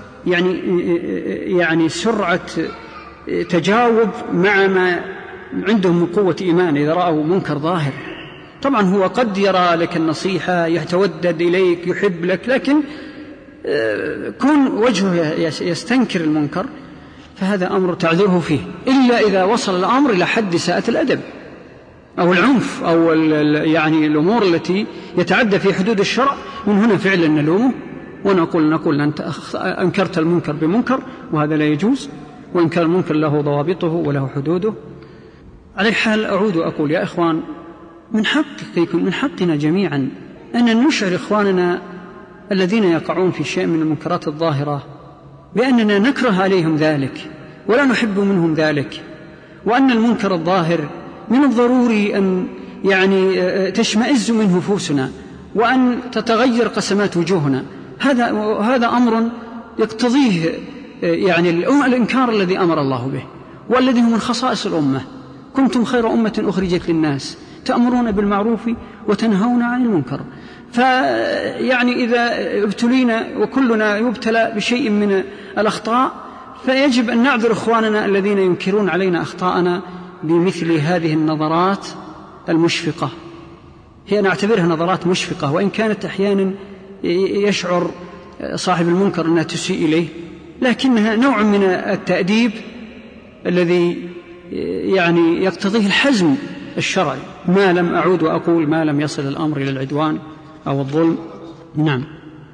يعني سرعة تجاوب مع ما عندهم من قوة إيمان إذا رأوا منكر ظاهر. طبعا هو قد يرى لك النصيحة، يتودد إليك، يحب لك، لكن كون وجهه يستنكر المنكر فهذا أمر تعذره فيه، إلا إذا وصل الأمر إلى حد إساءة الأدب أو العنف أو يعني الأمور التي يتعدى في حدود الشرع. من هنا فعلا نلومه ونقول أنت أنكرت المنكر بمنكر وهذا لا يجوز، وإن كان المنكر له ضوابطه وله حدوده. على حال أعود وأقول يا إخوان، من حقنا جميعا أن نشعر إخواننا الذين يقعون في شيء من المنكرات الظاهرة بأننا نكره عليهم ذلك ولا نحب منهم ذلك، وأن المنكر الظاهر من الضروري أن يعني تشمئز منه نفوسنا وأن تتغير قسمات وجوهنا. هذا أمر يقتضيه يعني الإنكار الذي أمر الله به والذي هو من خصائص الأمة. كنتم خير أمة أخرجت للناس تأمرون بالمعروف وتنهون عن المنكر. فيعني إذا ابتلينا وكلنا يبتلى بشيء من الأخطاء فيجب أن نعذر إخواننا الذين ينكرون علينا أخطاءنا بمثل هذه النظرات المشفقة. هي نعتبرها نظرات مشفقة، وإن كانت أحيانا يشعر صاحب المنكر أنها تسيء إليه، لكنها نوع من التأديب الذي يعني يقتضيه الحزم الشرعي، ما لم أعود وأقول ما لم يصل الأمر إلى العدوان أو الظلم. نعم.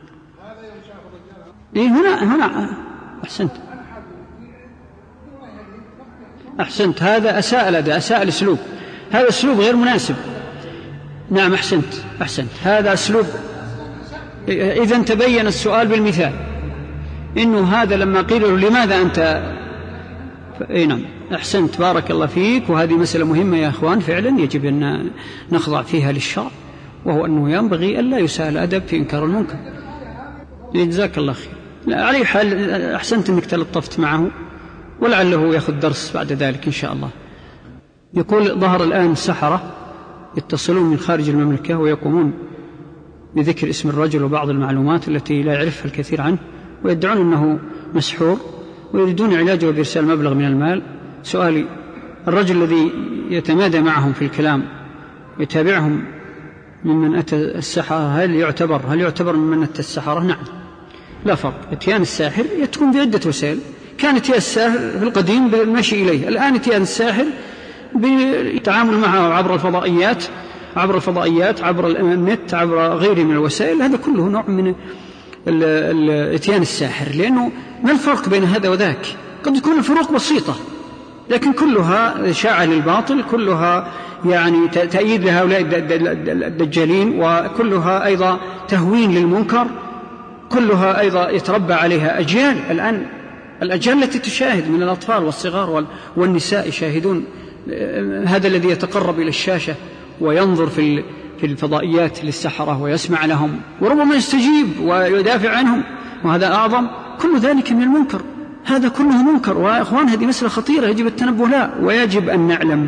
هنا أحسنت. هذا أساء الأداء، أساء الأسلوب، هذا أسلوب غير مناسب. نعم أحسنت. هذا أسلوب. إذا تبين السؤال بالمثال إنه هذا لما قيل له لماذا أنت نعم أحسنت، بارك الله فيك. وهذه مسألة مهمة يا أخوان، فعلا يجب أن نخضع فيها للشرع، وهو أنه ينبغي ألا يساء الأدب في إنكار المنكر. جزاك الله خير. على حال أحسنت أنك تلطفت معه، ولعله يأخذ درس بعد ذلك إن شاء الله. يقول ظهر الآن سحرة يتصلون من خارج المملكة ويقومون بذكر اسم الرجل وبعض المعلومات التي لا يعرفها الكثير عنه، ويدعون أنه مسحور ويريدون علاجه بإرسال مبلغ من المال. سؤالي، الرجل الذي يتمادى معهم في الكلام يتابعهم ممن أتى السحرة هل يعتبر ممن أتى السحرة؟ نعم، لا فرق. اتيان الساحر يكون بعدة وسائل. كان اتيان الساحر في القديم بالمشي إليه، الآن اتيان الساحر بالتعامل معه عبر الفضائيات، عبر النت، عبر غيره من الوسائل. هذا كله نوع من اتيان الساحر، لأنه ما الفرق بين هذا وذاك؟ قد تكون الفروق بسيطة، لكن كلها إشاعة للباطل، كلها يعني تأييد لهؤلاء الدجالين، وكلها أيضا تهوين للمنكر، كلها أيضا يتربى عليها أجيال. الآن الأجيال التي تشاهد من الأطفال والصغار والنساء يشاهدون هذا الذي يتقرب إلى الشاشة وينظر في الفضائيات للسحرة ويسمع لهم وربما يستجيب ويدافع عنهم، وهذا أعظم. كل ذلك من المنكر، هذا كله منكر. وإخوان هذه مسألة خطيرة يجب التنبه لها. ويجب أن نعلم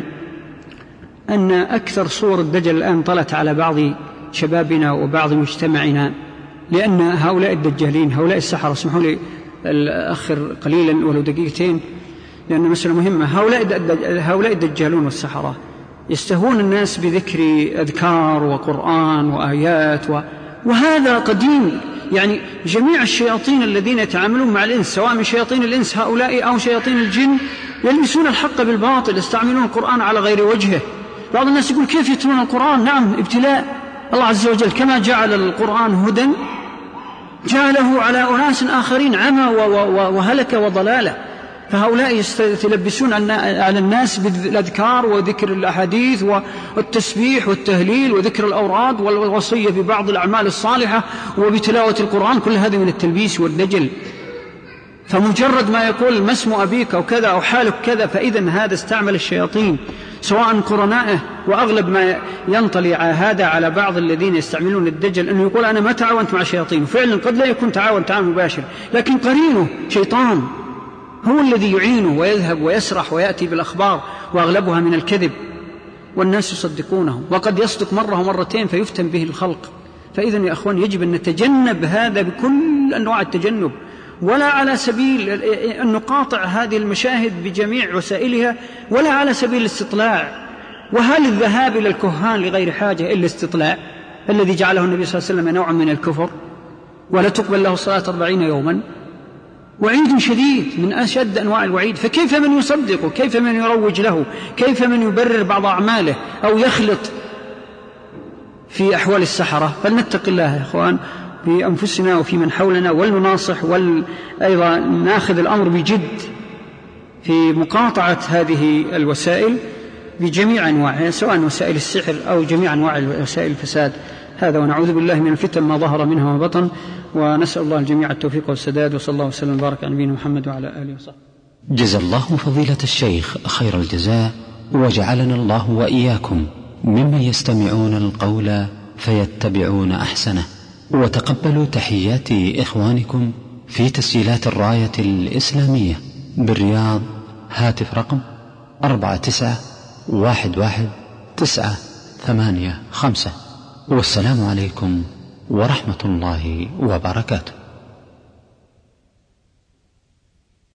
أن أكثر صور الدجل الآن طلت على بعض شبابنا وبعض مجتمعنا، لأن هؤلاء الدجالين هؤلاء السحرة، اسمحوا لي الأخر قليلا ولو دقيقتين لأن مسألة مهمة. هؤلاء الدجالون والسحرة يستهون الناس بذكر أذكار وقرآن وآيات وهذا قديم، يعني جميع الشياطين الذين يتعاملون مع الإنس سواء من شياطين الإنس هؤلاء أو شياطين الجن يلبسون الحق بالباطل، يستعملون القرآن على غير وجهه. بعض الناس يقول كيف يتلون القرآن؟ نعم، ابتلاء. الله عز وجل كما جعل القرآن هدى جعله على أناس آخرين عمى وهلك وضلالة، فهؤلاء يلبسون على الناس بالأذكار وذكر الأحاديث والتسبيح والتهليل وذكر الأوراد والوصية ببعض الأعمال الصالحة وبتلاوة القرآن، كل هذا من التلبيس والدجل. فمجرد ما يقول ما اسم أبيك أو كذا أو حالك كذا، فإذا هذا استعمل الشياطين سواء قرنائه. وأغلب ما ينطلي هذا على بعض الذين يستعملون الدجل أنه يقول أنا ما تعاونت مع شياطين، وفعلا قد لا يكون تعاون مباشر، لكن قرينه شيطان هو الذي يعينه ويذهب ويسرح ويأتي بالأخبار وأغلبها من الكذب، والناس يصدقونه، وقد يصدق مرة ومرتين فيفتن به الخلق. فإذا يا أخوان يجب أن نتجنب هذا بكل أنواع التجنب، ولا على سبيل أن نقاطع هذه المشاهد بجميع وسائلها، ولا على سبيل الاستطلاع. وهل الذهاب إلى الكهان لغير حاجة إلا استطلاع الذي جعله النبي صلى الله عليه وسلم نوعا من الكفر؟ ولا تقبل له صلاة 40 يوما، وعيد شديد من أشد أنواع الوعيد. فكيف من يصدقه؟ كيف من يروج له؟ كيف من يبرر بعض أعماله أو يخلط في أحوال السحرة؟ فلنتق الله يا أخوان في أنفسنا وفي من حولنا، ولنناصح وأيضا ناخذ الأمر بجد في مقاطعة هذه الوسائل بجميع أنواعها، سواء وسائل السحر أو جميع أنواع وسائل الفساد. هذا ونعوذ بالله من الفتن ما ظهر منها وما بطن، ونسأل الله الجميع التوفيق والسداد، وصلى الله وسلم وبارك على نبينا محمد وعلى آله وصحبه. جزا الله فضيلة الشيخ خير الجزاء، وجعلنا الله وإياكم ممن يستمعون القول فيتبعون أحسنه. وتقبلوا تحيات إخوانكم في تسجيلات الراية الإسلامية بالرياض، هاتف رقم 49111985. والسلام عليكم ورحمة الله وبركاته.